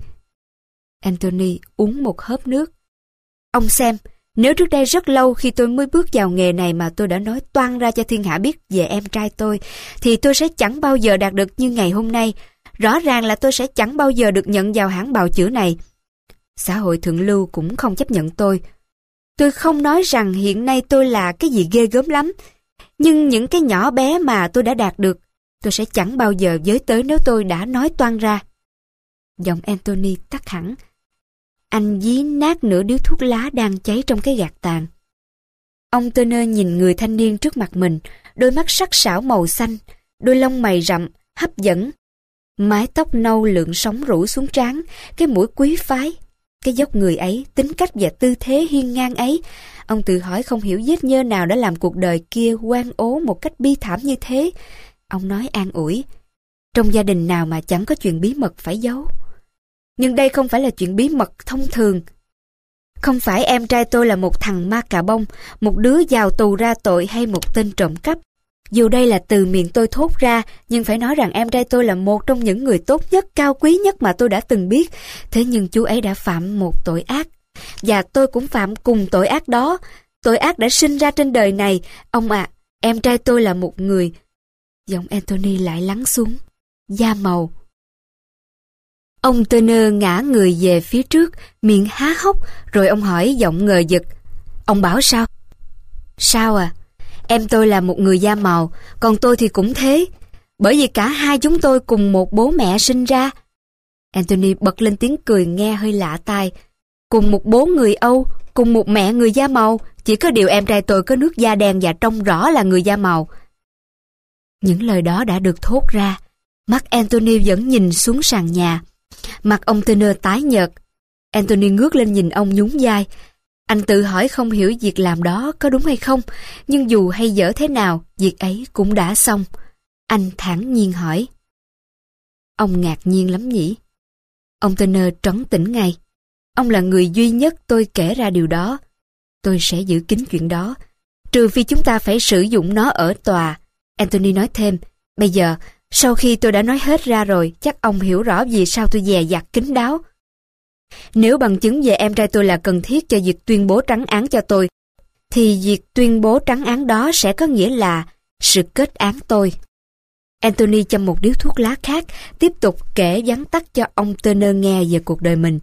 [SPEAKER 1] Anthony uống một hớp nước. Ông xem, nếu trước đây rất lâu khi tôi mới bước vào nghề này mà tôi đã nói toang ra cho thiên hạ biết về em trai tôi, thì tôi sẽ chẳng bao giờ đạt được như ngày hôm nay. Rõ ràng là tôi sẽ chẳng bao giờ được nhận vào hãng bào chữa này. Xã hội thượng lưu cũng không chấp nhận tôi. Tôi không nói rằng hiện nay tôi là cái gì ghê gớm lắm, nhưng những cái nhỏ bé mà tôi đã đạt được, tôi sẽ chẳng bao giờ với tới nếu tôi đã nói toang ra. Giọng Anthony tắt hẳn. Anh dí nát nửa điếu thuốc lá đang cháy trong cái gạt tàn. Ông Turner nhìn người thanh niên trước mặt mình, đôi mắt sắc sảo màu xanh, đôi lông mày rậm, hấp dẫn. Mái tóc nâu lượn sóng rủ xuống trán, cái mũi quý phái, cái dốc người ấy, tính cách và tư thế hiên ngang ấy. Ông tự hỏi không hiểu vết nhơ nào đã làm cuộc đời kia oan ố một cách bi thảm như thế. Ông nói an ủi, trong gia đình nào mà chẳng có chuyện bí mật phải giấu. Nhưng đây không phải là chuyện bí mật thông thường. Không phải em trai tôi là một thằng ma cà bông, một đứa vào tù ra tội hay một tên trộm cắp. Dù đây là từ miệng tôi thốt ra, nhưng phải nói rằng em trai tôi là một trong những người tốt nhất, cao quý nhất mà tôi đã từng biết. Thế nhưng chú ấy đã phạm một tội ác, và tôi cũng phạm cùng tội ác đó. Tội ác đã sinh ra trên đời này. Ông ạ, à, em trai tôi là một người... Giọng Anthony lại lắng xuống. Da màu. Ông Turner ngã người về phía trước, miệng há hốc, rồi ông hỏi giọng ngờ vực. Ông bảo sao? Sao à? Em tôi là một người da màu, còn tôi thì cũng thế. Bởi vì cả hai chúng tôi cùng một bố mẹ sinh ra. Anthony bật lên tiếng cười nghe hơi lạ tai. Cùng một bố người Âu, cùng một mẹ người da màu. Chỉ có điều em trai tôi có nước da đen và trông rõ là người da màu. Những lời đó đã được thốt ra. Mắt Anthony vẫn nhìn xuống sàn nhà. Mặt ông Turner tái nhợt. Anthony ngước lên nhìn ông nhún vai. Anh tự hỏi không hiểu việc làm đó có đúng hay không, nhưng dù hay dở thế nào, việc ấy cũng đã xong. Anh thản nhiên hỏi. Ông ngạc nhiên lắm nhỉ? Ông Turner trấn tĩnh ngay. Ông là người duy nhất tôi kể ra điều đó. Tôi sẽ giữ kín chuyện đó, trừ phi chúng ta phải sử dụng nó ở tòa. Anthony nói thêm, bây giờ, sau khi tôi đã nói hết ra rồi, chắc ông hiểu rõ vì sao tôi dè dặt kín đáo. Nếu bằng chứng về em trai tôi là cần thiết cho việc tuyên bố trắng án cho tôi, thì việc tuyên bố trắng án đó sẽ có nghĩa là sự kết án tôi. Anthony châm một điếu thuốc lá khác, tiếp tục kể vắn tắt cho ông Turner nghe về cuộc đời mình.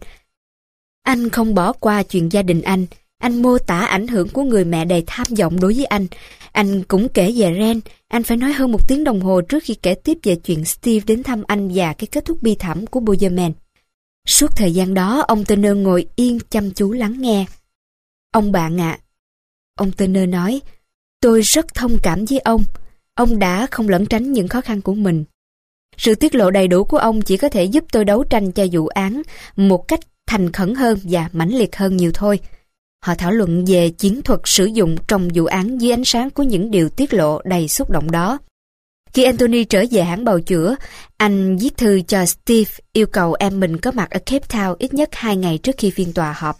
[SPEAKER 1] Anh không bỏ qua chuyện gia đình anh. Anh mô tả ảnh hưởng của người mẹ đầy tham vọng đối với anh. Anh cũng kể về Ren. Anh phải nói hơn một tiếng đồng hồ trước khi kể tiếp về chuyện Steve đến thăm anh và cái kết thúc bi thảm của Boyerman. Suốt thời gian đó, ông Turner ngồi yên chăm chú lắng nghe. Ông bạn ạ, à, ông Turner nói, tôi rất thông cảm với ông. Ông đã không lẩn tránh những khó khăn của mình. Sự tiết lộ đầy đủ của ông chỉ có thể giúp tôi đấu tranh cho vụ án một cách thành khẩn hơn và mãnh liệt hơn nhiều thôi. Họ thảo luận về chiến thuật sử dụng trong vụ án dưới ánh sáng của những điều tiết lộ đầy xúc động đó. Khi Anthony trở về hãng bào chữa, anh viết thư cho Steve yêu cầu em mình có mặt ở Cape Town ít nhất hai ngày trước khi phiên tòa họp.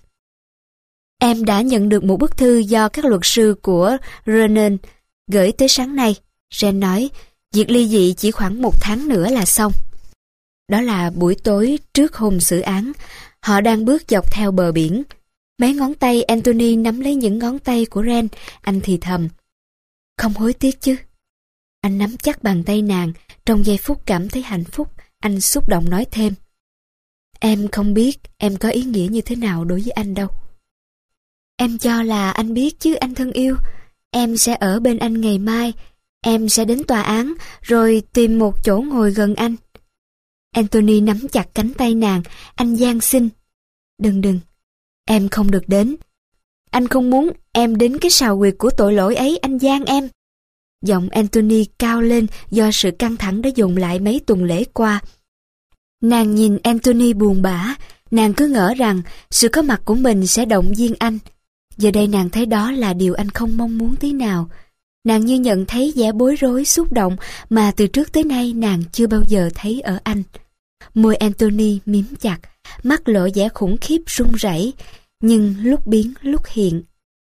[SPEAKER 1] Em đã nhận được một bức thư do các luật sư của Renan gửi tới sáng nay. Ren nói, việc ly dị chỉ khoảng một tháng nữa là xong. Đó là buổi tối trước hôm xử án. Họ đang bước dọc theo bờ biển. Mấy ngón tay Anthony nắm lấy những ngón tay của Ren. Anh thì thầm, không hối tiếc chứ? Anh nắm chắc bàn tay nàng. Trong giây phút cảm thấy hạnh phúc, anh xúc động nói thêm, em không biết em có ý nghĩa như thế nào đối với anh đâu. Em cho là anh biết chứ anh thân yêu. Em sẽ ở bên anh ngày mai. Em sẽ đến tòa án rồi tìm một chỗ ngồi gần anh. Anthony nắm chặt cánh tay nàng. Anh van xin, đừng đừng, em không được đến. Anh không muốn em đến cái sào huyệt của tội lỗi ấy, anh van em. Giọng Anthony cao lên do sự căng thẳng đã dồn lại mấy tuần lễ qua. Nàng nhìn Anthony buồn bã. Nàng cứ ngỡ rằng sự có mặt của mình sẽ động viên anh. Giờ đây nàng thấy đó là điều anh không mong muốn tí nào. Nàng như nhận thấy vẻ bối rối xúc động mà từ trước tới nay nàng chưa bao giờ thấy ở anh. Môi Anthony mím chặt, mắt lộ vẻ khủng khiếp run rẩy, nhưng lúc biến lúc hiện.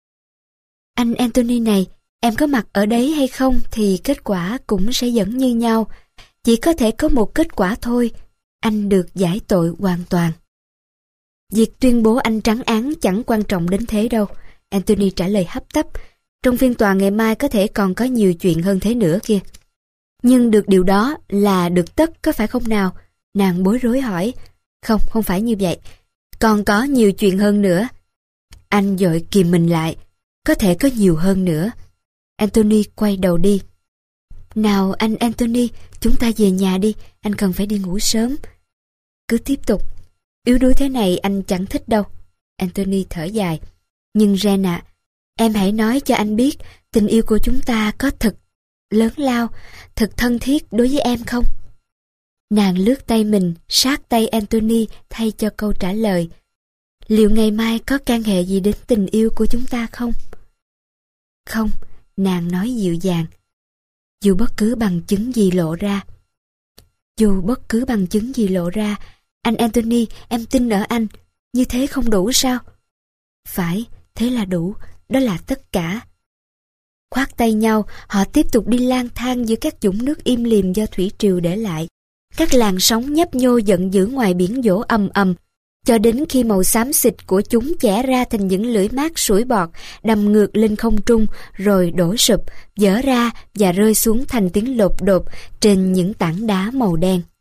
[SPEAKER 1] Anh Anthony này, em có mặt ở đấy hay không thì kết quả cũng sẽ vẫn như nhau. Chỉ có thể có một kết quả thôi, anh được giải tội hoàn toàn. Việc tuyên bố anh trắng án chẳng quan trọng đến thế đâu, Anthony trả lời hấp tấp. Trong phiên tòa ngày mai có thể còn có nhiều chuyện hơn thế nữa kia. Nhưng được điều đó là được tất có phải không nào? Nàng bối rối hỏi. Không, không phải như vậy. Còn có nhiều chuyện hơn nữa. Anh vội kìm mình lại. Có thể có nhiều hơn nữa. Anthony quay đầu đi. Nào anh Anthony, chúng ta về nhà đi. Anh cần phải đi ngủ sớm. Cứ tiếp tục. Yếu đuối thế này anh chẳng thích đâu. Anthony thở dài. Nhưng Ren ạ, em hãy nói cho anh biết tình yêu của chúng ta có thật lớn lao, thật thân thiết đối với em không? Nàng lướt tay mình sát tay Anthony thay cho câu trả lời. Liệu ngày mai có can hệ gì đến tình yêu của chúng ta không? Không, nàng nói dịu dàng. Dù bất cứ bằng chứng gì lộ ra. Dù bất cứ bằng chứng gì lộ ra, anh Anthony, em tin ở anh. Như thế không đủ sao? Phải, thế là đủ. Đó là tất cả. Khoác tay nhau, họ tiếp tục đi lang thang giữa các dũng nước im lìm do thủy triều để lại. Các làn sóng nhấp nhô giận dữ ngoài biển dỗ ầm ầm, cho đến khi màu xám xịt của chúng chẻ ra thành những lưỡi mát sủi bọt, đầm ngược lên không trung, rồi đổ sụp, vỡ ra và rơi xuống thành tiếng lột đột trên những tảng đá màu đen.